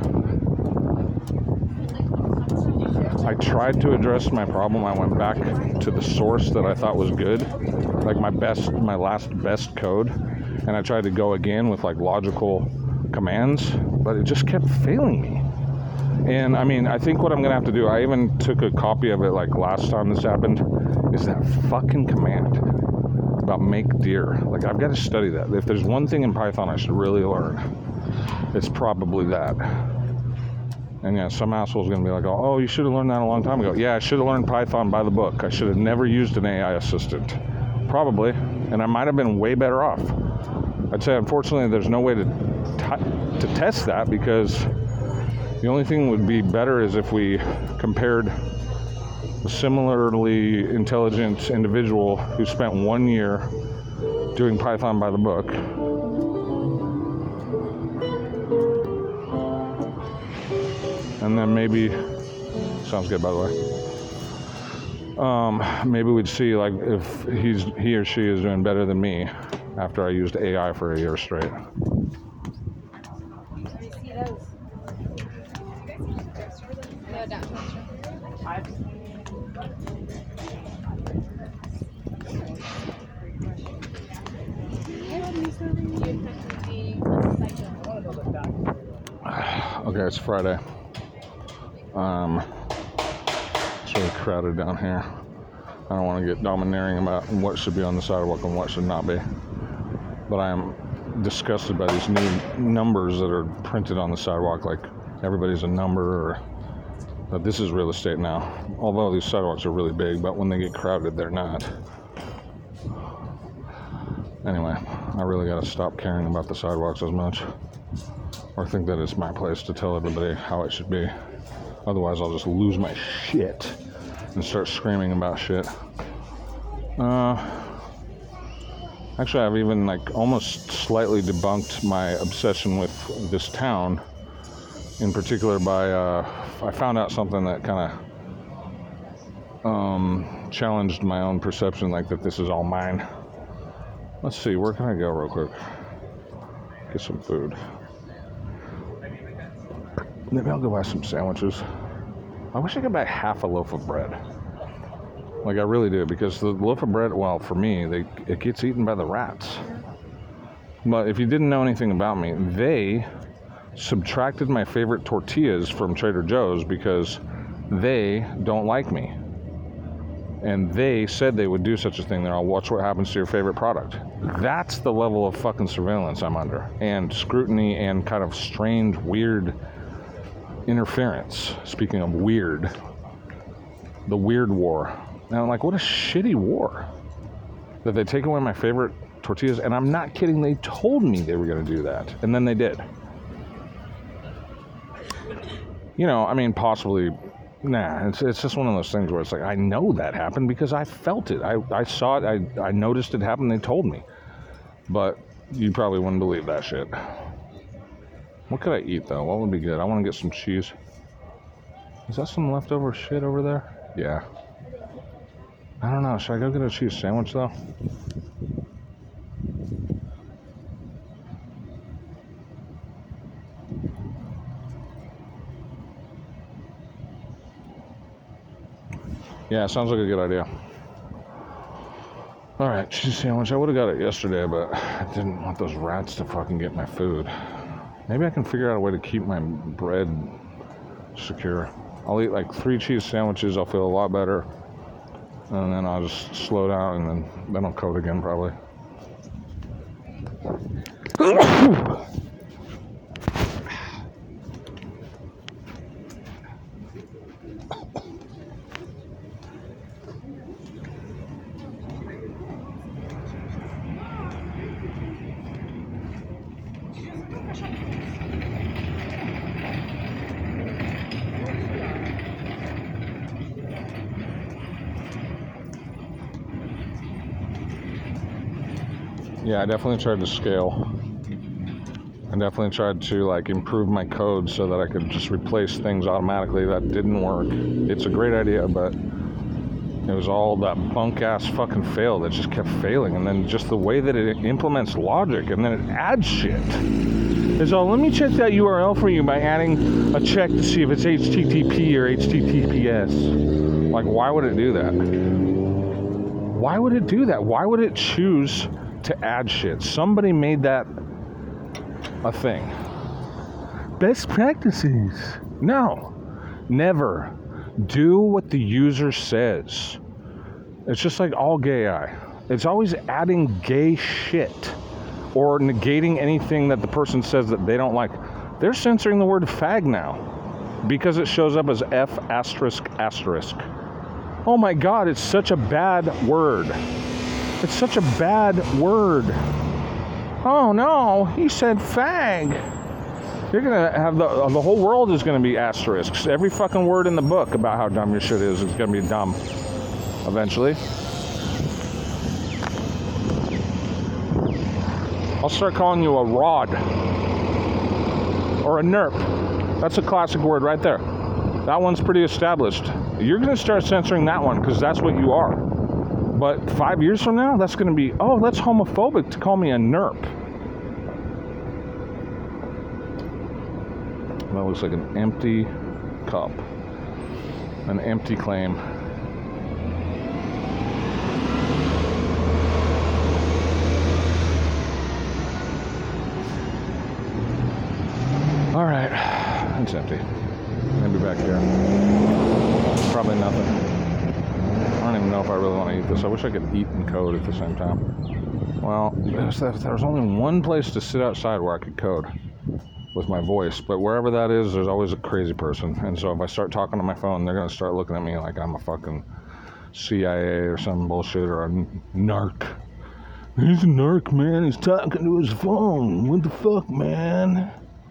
I tried to address my problem. I went back to the source that I thought was good, like my best, my last best code, and I tried to go again with like logical commands, but it just kept failing me. And I mean, I think what I'm gonna have to do, I even took a copy of it like last time this happened, is that fucking command about make deer. Like I've got to study that. If there's one thing in Python I should really learn, it's probably that. And yeah, some asshole's gonna be like, oh, you should have learned that a long time ago. Yeah, I should have learned Python by the book. I should have never used an A I assistant. Probably. And I might have been way better off. I'd say, unfortunately, there's no way to t- to test that, because the only thing would be better is if we compared a similarly intelligent individual who spent one year doing Python by the book and then maybe, sounds good by the way, um, maybe we'd see like if he's he or she is doing better than me after I used A I for a year straight. Okay, it's Friday. Um, it's really crowded down here. I don't want to get domineering about what should be on the sidewalk and what should not be. But I am disgusted by these new numbers that are printed on the sidewalk, like everybody's a number, or that this is real estate now. Although these sidewalks are really big, but when they get crowded, they're not. Anyway, I really got to stop caring about the sidewalks as much, or think that it's my place to tell everybody how it should be. Otherwise, I'll just lose my shit and start screaming about shit. Uh, actually, I've even like almost slightly debunked my obsession with this town, in particular by uh, I found out something that kind of um, challenged my own perception, like that this is all mine. Let's see, where can I go real quick? Get some food. Maybe I'll go buy some sandwiches. I wish I could buy half a loaf of bread. Like I really do, because the loaf of bread, well, for me, they it gets eaten by the rats. But if you didn't know anything about me, they subtracted my favorite tortillas from Trader Joe's because they don't like me. And they said they would do such a thing. That I'll watch what happens to your favorite product. That's the level of fucking surveillance I'm under, and scrutiny, and kind of strange, weird interference. Speaking of weird, the weird war. And I'm like, what a shitty war. That they take away my favorite tortillas, and I'm not kidding, they told me they were going to do that, and then they did. You know, I mean, possibly, nah, it's it's just one of those things where it's like, I know that happened because I felt it. I, I saw it, I, I noticed it happen, they told me. But you probably wouldn't believe that shit. What could I eat, though? What would be good? I want to get some cheese. Is that some leftover shit over there? Yeah. I don't know. Should I go get a cheese sandwich, though? Yeah, sounds like a good idea. Alright, cheese sandwich. I would have got it yesterday, but I didn't want those rats to fucking get my food. Maybe I can figure out a way to keep my bread secure. I'll eat like three cheese sandwiches. I'll feel a lot better. And then I'll just slow down, and then, then I'll code again, probably. Yeah, I definitely tried to scale. I definitely tried to like improve my code so that I could just replace things automatically. That didn't work. It's a great idea, but it was all that bunk ass fucking fail that just kept failing. And then just the way that it implements logic and then it adds shit. It's all, let me check that U R L for you by adding a check to see if it's H T T P or H T T P S. Like, why would it do that? Why would it do that? Why would it choose to add shit? Somebody made that a thing. Best practices. No. Never. Do what the user says. It's just like all gay A I. It's always adding gay shit or negating anything that the person says that they don't like. They're censoring the word fag now because it shows up as F asterisk asterisk. Oh my God, it's such a bad word. It's such a bad word. Oh no, he said fag. You're gonna have the the whole world is gonna be asterisks. Every fucking word in the book about how dumb your shit is is gonna be dumb eventually. I'll start calling you a rod or a nerp. That's a classic word right there. That one's pretty established. You're gonna start censoring that one because that's what you are. But five years from now, that's gonna be, oh, that's homophobic to call me a nerp. That looks like an empty cup. An empty claim. All right, it's empty. Maybe back here. Probably nothing. I don't even know if I really want to eat this. I wish I could eat and code at the same time. Well, if there was only one place to sit outside where I could code with my voice, but wherever that is, there's always a crazy person. And so if I start talking to my phone, they're going to start looking at me like I'm a fucking C I A or some bullshit or a narc. He's a narc, man. He's talking to his phone. What the fuck, man?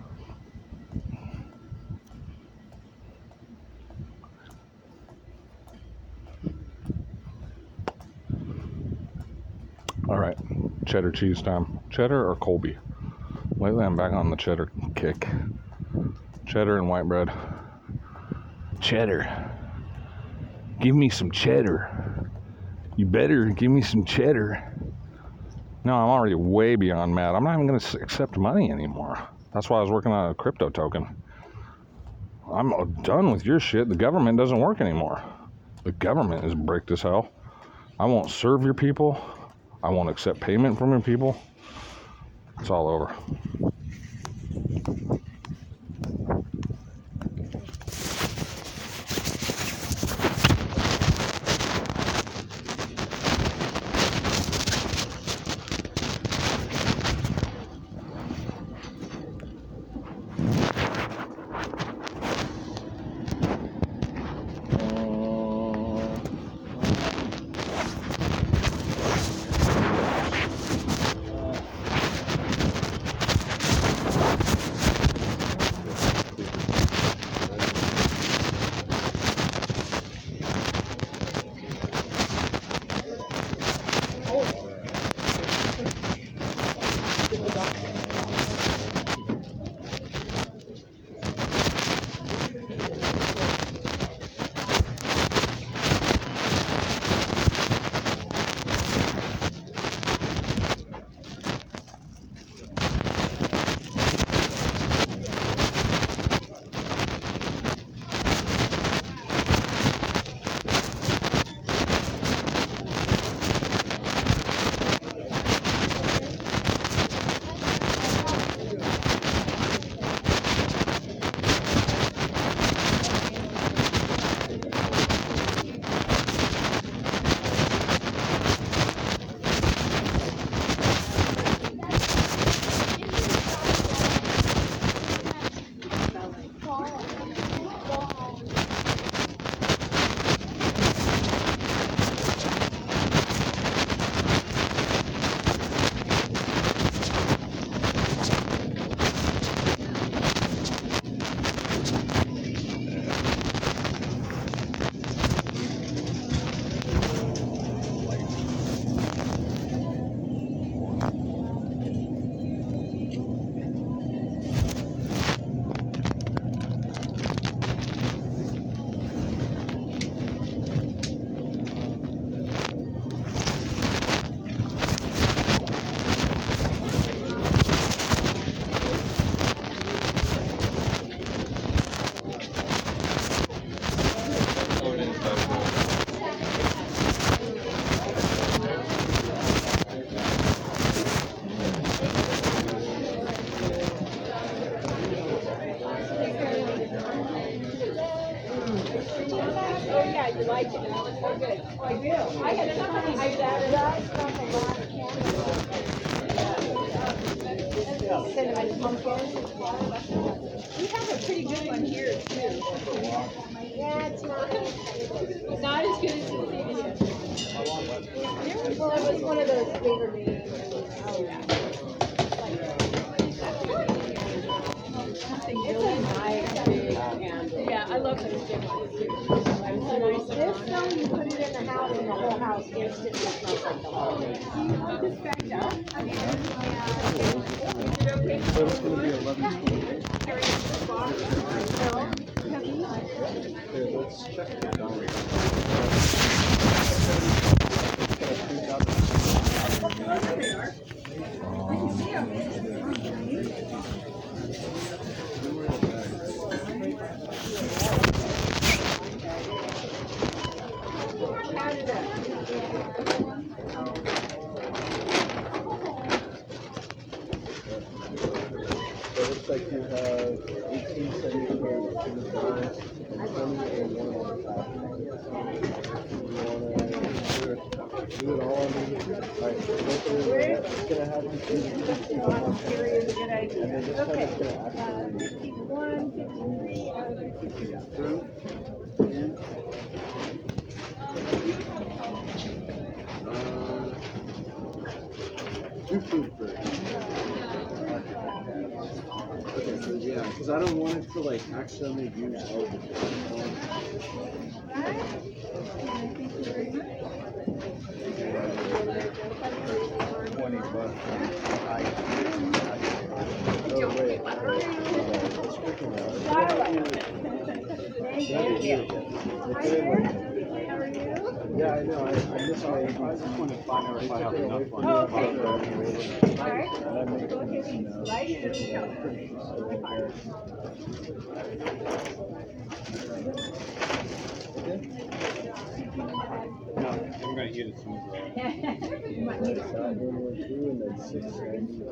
All right, cheddar cheese time. Cheddar or Colby? Lately I'm back on the cheddar kick. Cheddar and white bread. Cheddar. Give me some cheddar. You better give me some cheddar. No, I'm already way beyond mad. I'm not even going to accept money anymore. That's why I was working on a crypto token. I'm done with your shit. The government doesn't work anymore. The government is bricked as hell. I won't serve your people. I won't accept payment from your people. It's all over. Cinnamon pumpkin. We have a pretty good one here too. Yeah, it's not. It's not as good as the previous. Well, it was one of those bigger names. Oh yeah. It's a nice big candle. Yeah, I love those big ones too. This one, you put it in the house and the whole house instantly smells like the holidays. Do you want this backed up? I mean, yeah. So it's going to be eleven twenty. Here, let's check it out. It looks like you have eighteen seventy-four in the balance, and twenty and one on the top. You wanna do it, do it all on the, alright, go through it, it's gonna have you do it, and then this time it's gonna activate. fifty-one, fifty-three, Through, in. Uh, two food first. Okay, so yeah, because I don't want it to like accidentally use all the twenty bucks. Oh wait, it's freaking out. Yeah, I know. I, I just I, I just want to find out if I have enough money. Oh, okay. All right. That makes sense now. Right here. No, I'm gonna eat it soon. You might need a spoon. One one two and then six ninety.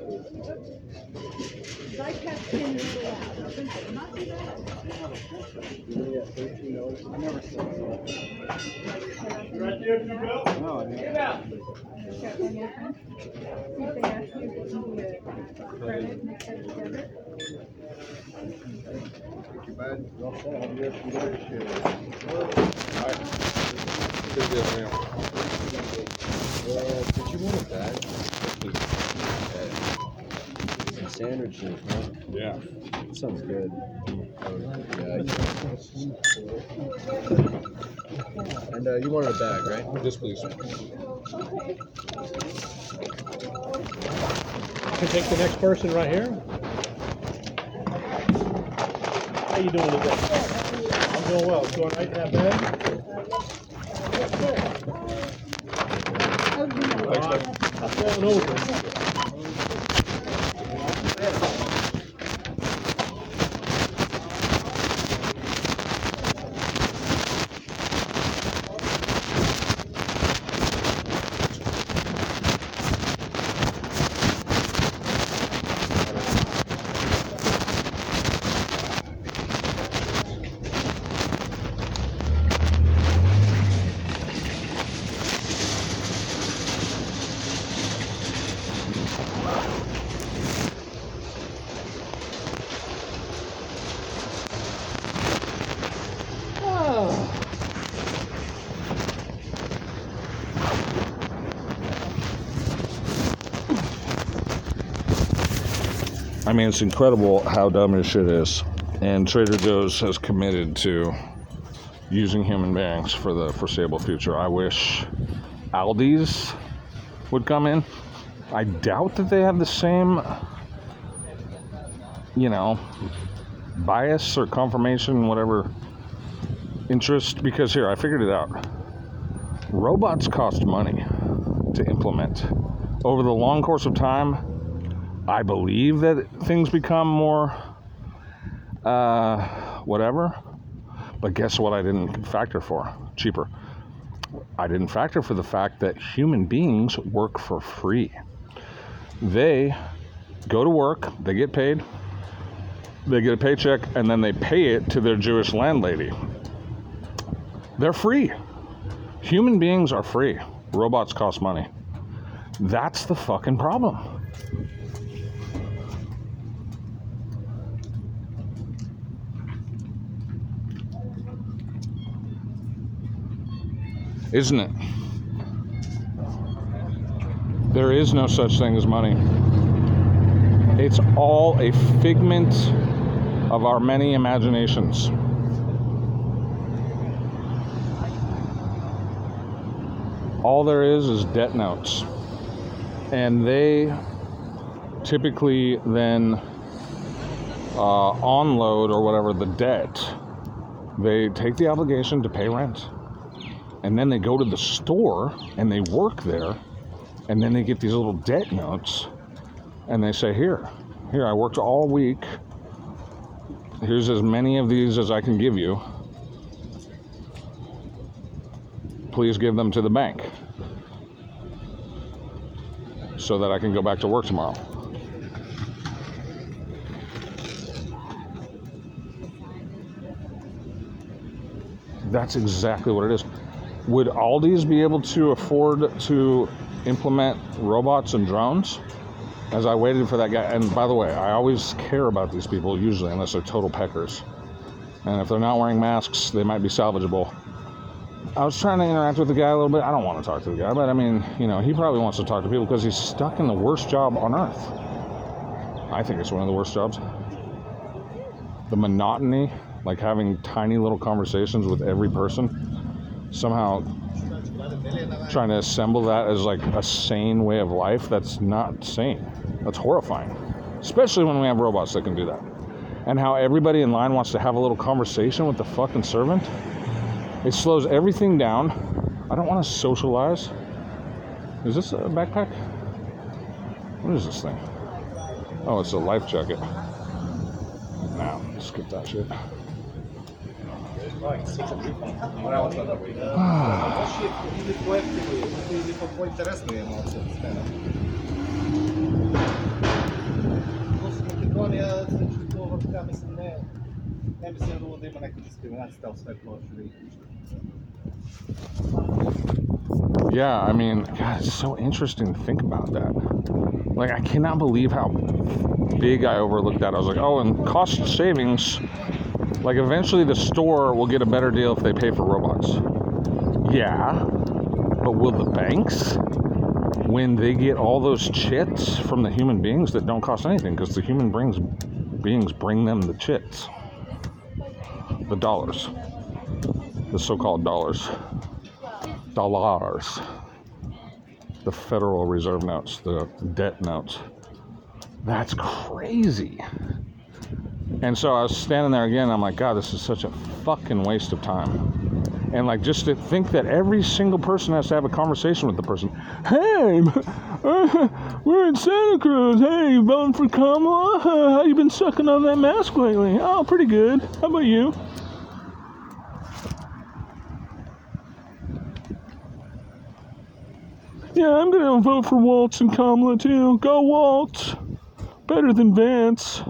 I kept ten really out. Not too bad. You only got thirteen dollars. I never saw that. You right there, you Bill? No, I Get didn't. out. Got one more time. See if they ask you if you need a credit next time together. Thank you, bud. You're all set. Have your you guys share. Good deal, man. Uh, did you want a bag? Some sandwiches, huh? Yeah. Sounds good. Yeah. And uh, you wanted a bag, right? Yes, please. Can take the next person right here. How you doing today? I'm doing well. Going right in that bag. I'm falling over. I mean, it's incredible how dumb this shit is. And Trader Joe's has committed to using human beings for the foreseeable future. I wish Aldi's would come in. I doubt that they have the same, you know, bias or confirmation, whatever interest. Because here, I figured it out. Robots cost money to implement. Over the long course of time, I believe that things become more, uh, whatever. But guess what I didn't factor for? Cheaper. I didn't factor for the fact that human beings work for free. They go to work, they get paid, they get a paycheck, and then they pay it to their Jewish landlady. They're free. Human beings are free. Robots cost money. That's the fucking problem. Isn't it? There is no such thing as money. It's all a figment of our many imaginations. All there is is debt notes. And they typically then uh, onload or whatever the debt. They take the obligation to pay rent. And then they go to the store and they work there. And then they get these little debt notes. And they say, here, here, I worked all week. Here's as many of these as I can give you. Please give them to the bank so that I can go back to work tomorrow. That's exactly what it is. Would Aldi's be able to afford to implement robots and drones? As I waited for that guy, and by the way, I always care about these people usually, unless they're total peckers. And if they're not wearing masks, they might be salvageable. I was trying to interact with the guy a little bit. I don't want to talk to the guy, but I mean, you know, he probably wants to talk to people because he's stuck in the worst job on earth. I think it's one of the worst jobs. The monotony, like having tiny little conversations with every person, somehow trying to assemble that as like a sane way of life, that's not sane. That's horrifying. Especially when we have robots that can do that. And how everybody in line wants to have a little conversation with the fucking servant. It slows everything down. I don't want to socialize. Is this a backpack? What is this thing? Oh, it's a life jacket. Nah, skip that shit. Yeah, I mean, God, it's so interesting to think about that. Like, I cannot believe how big I overlooked that. I was like, oh, and cost savings. Like, eventually the store will get a better deal if they pay for robots. Yeah, but will the banks, when they get all those chits from the human beings that don't cost anything, because the human beings, beings bring them the chits, the dollars, the so-called dollars, dollars, the Federal Reserve notes, the debt notes. That's crazy. And so I was standing there again, I'm like, God, this is such a fucking waste of time. And like, just to think that every single person has to have a conversation with the person. Hey, uh, we're in Santa Cruz. Hey, you voting for Kamala? Uh, how you been sucking on that mask lately? Oh, pretty good. How about you? Yeah, I'm going to vote for Waltz and Kamala too. Go Waltz. Better than Vance.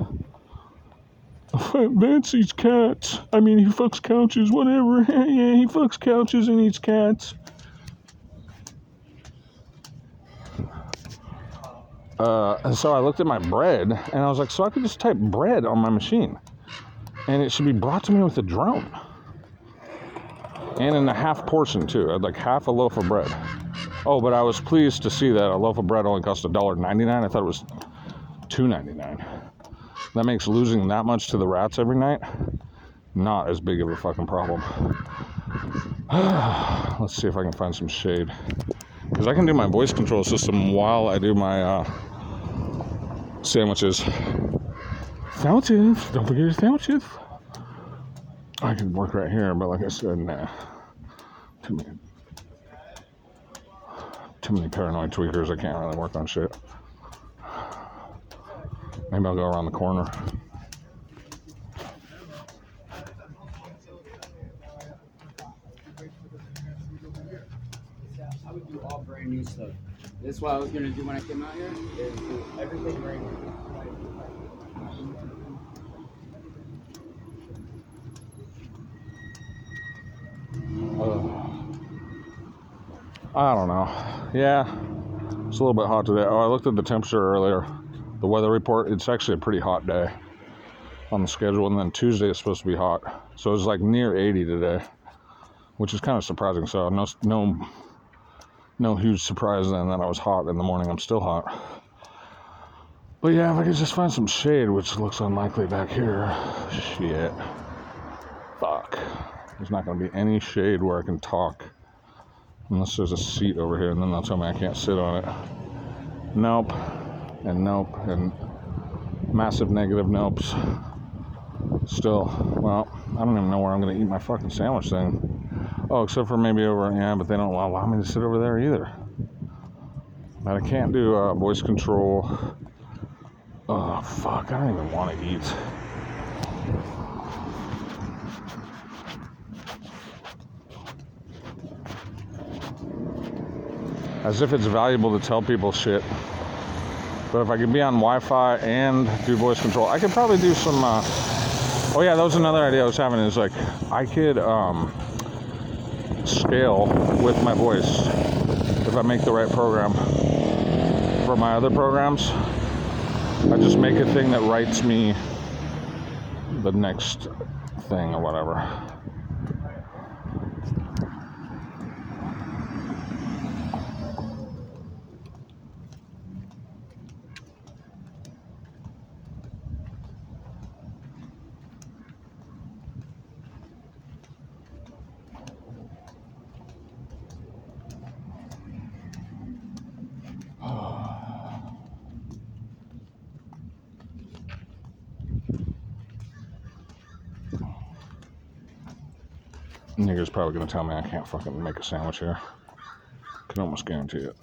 Vance eats cats. I mean, he fucks couches, whatever. Yeah, he fucks couches and eats cats. Uh, and so I looked at my bread, and I was like, so I could just type bread on my machine, and it should be brought to me with a drone. And in a half portion, too. I had like half a loaf of bread. Oh, but I was pleased to see that a loaf of bread only cost one dollar and ninety-nine cents. I thought it was two dollars and ninety-nine cents. That makes losing that much to the rats every night not as big of a fucking problem. Let's see if I can find some shade. Because I can do my voice control system while I do my uh, sandwiches. Sandwiches! Don't forget your sandwiches! I can work right here, but like I said, nah. Too many, too many paranoid tweakers. I can't really work on shit. Maybe I'll go around the corner. I would do all brand new stuff. That's what I was gonna do when I came out here. Is do everything brand new. Uh, I don't know. Yeah, it's a little bit hot today. Oh, I looked at the temperature earlier. The weather report, it's actually a pretty hot day on the schedule. And then Tuesday is supposed to be hot. So it's like near eighty today, which is kind of surprising. So no, no, no huge surprise then that I was hot in the morning. I'm still hot. But yeah, if I could just find some shade, which looks unlikely back here. Shit. Fuck. There's not going to be any shade where I can talk. Unless there's a seat over here, and then they'll tell me I can't sit on it. Nope. And nope. And massive negative nopes. Still, well, I don't even know where I'm going to eat my fucking sandwich thing. Oh, except for maybe over, yeah, but they don't allow me to sit over there either. But I can't do uh, voice control. Oh, fuck, I don't even want to eat. As if it's valuable to tell people shit. But if I could be on Wi-Fi and do voice control, I could probably do some, uh... oh yeah, that was another idea I was having, is like, I could, um, scale with my voice if I make the right program for my other programs. I just make a thing that writes me the next thing or whatever. Nigger's probably gonna tell me I can't fucking make a sandwich here. Can almost guarantee it.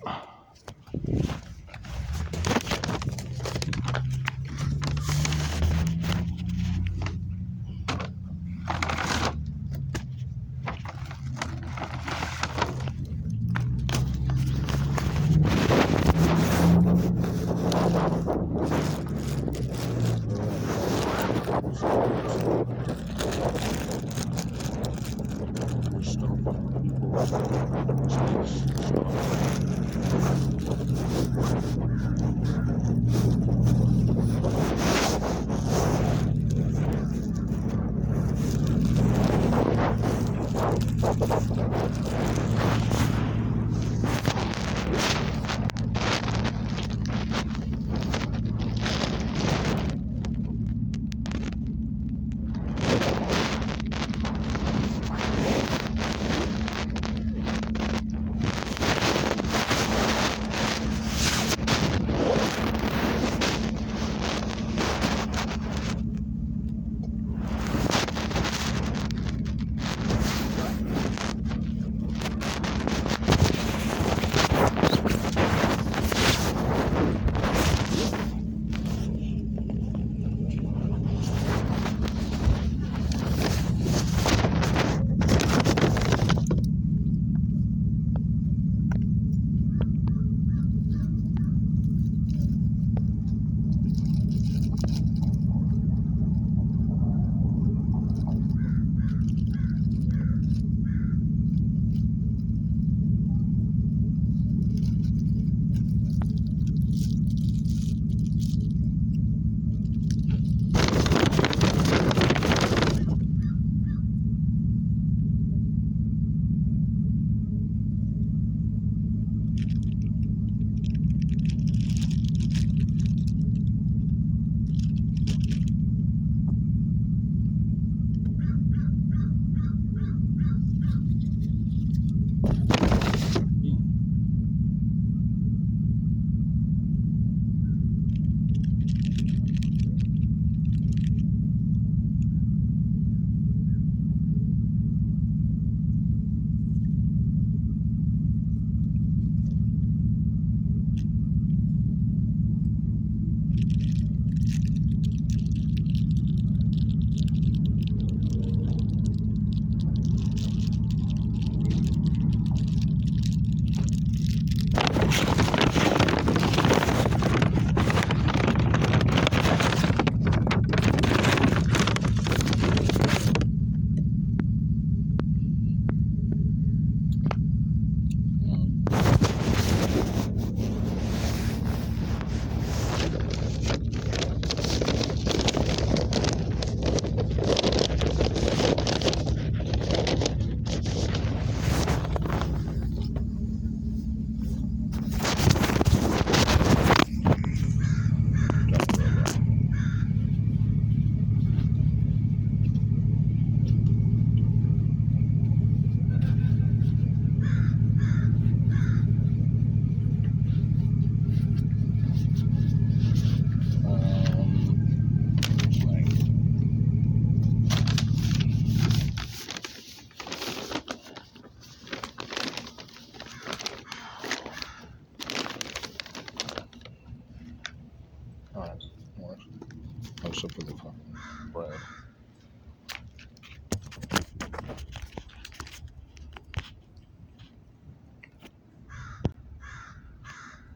finish up with the bread.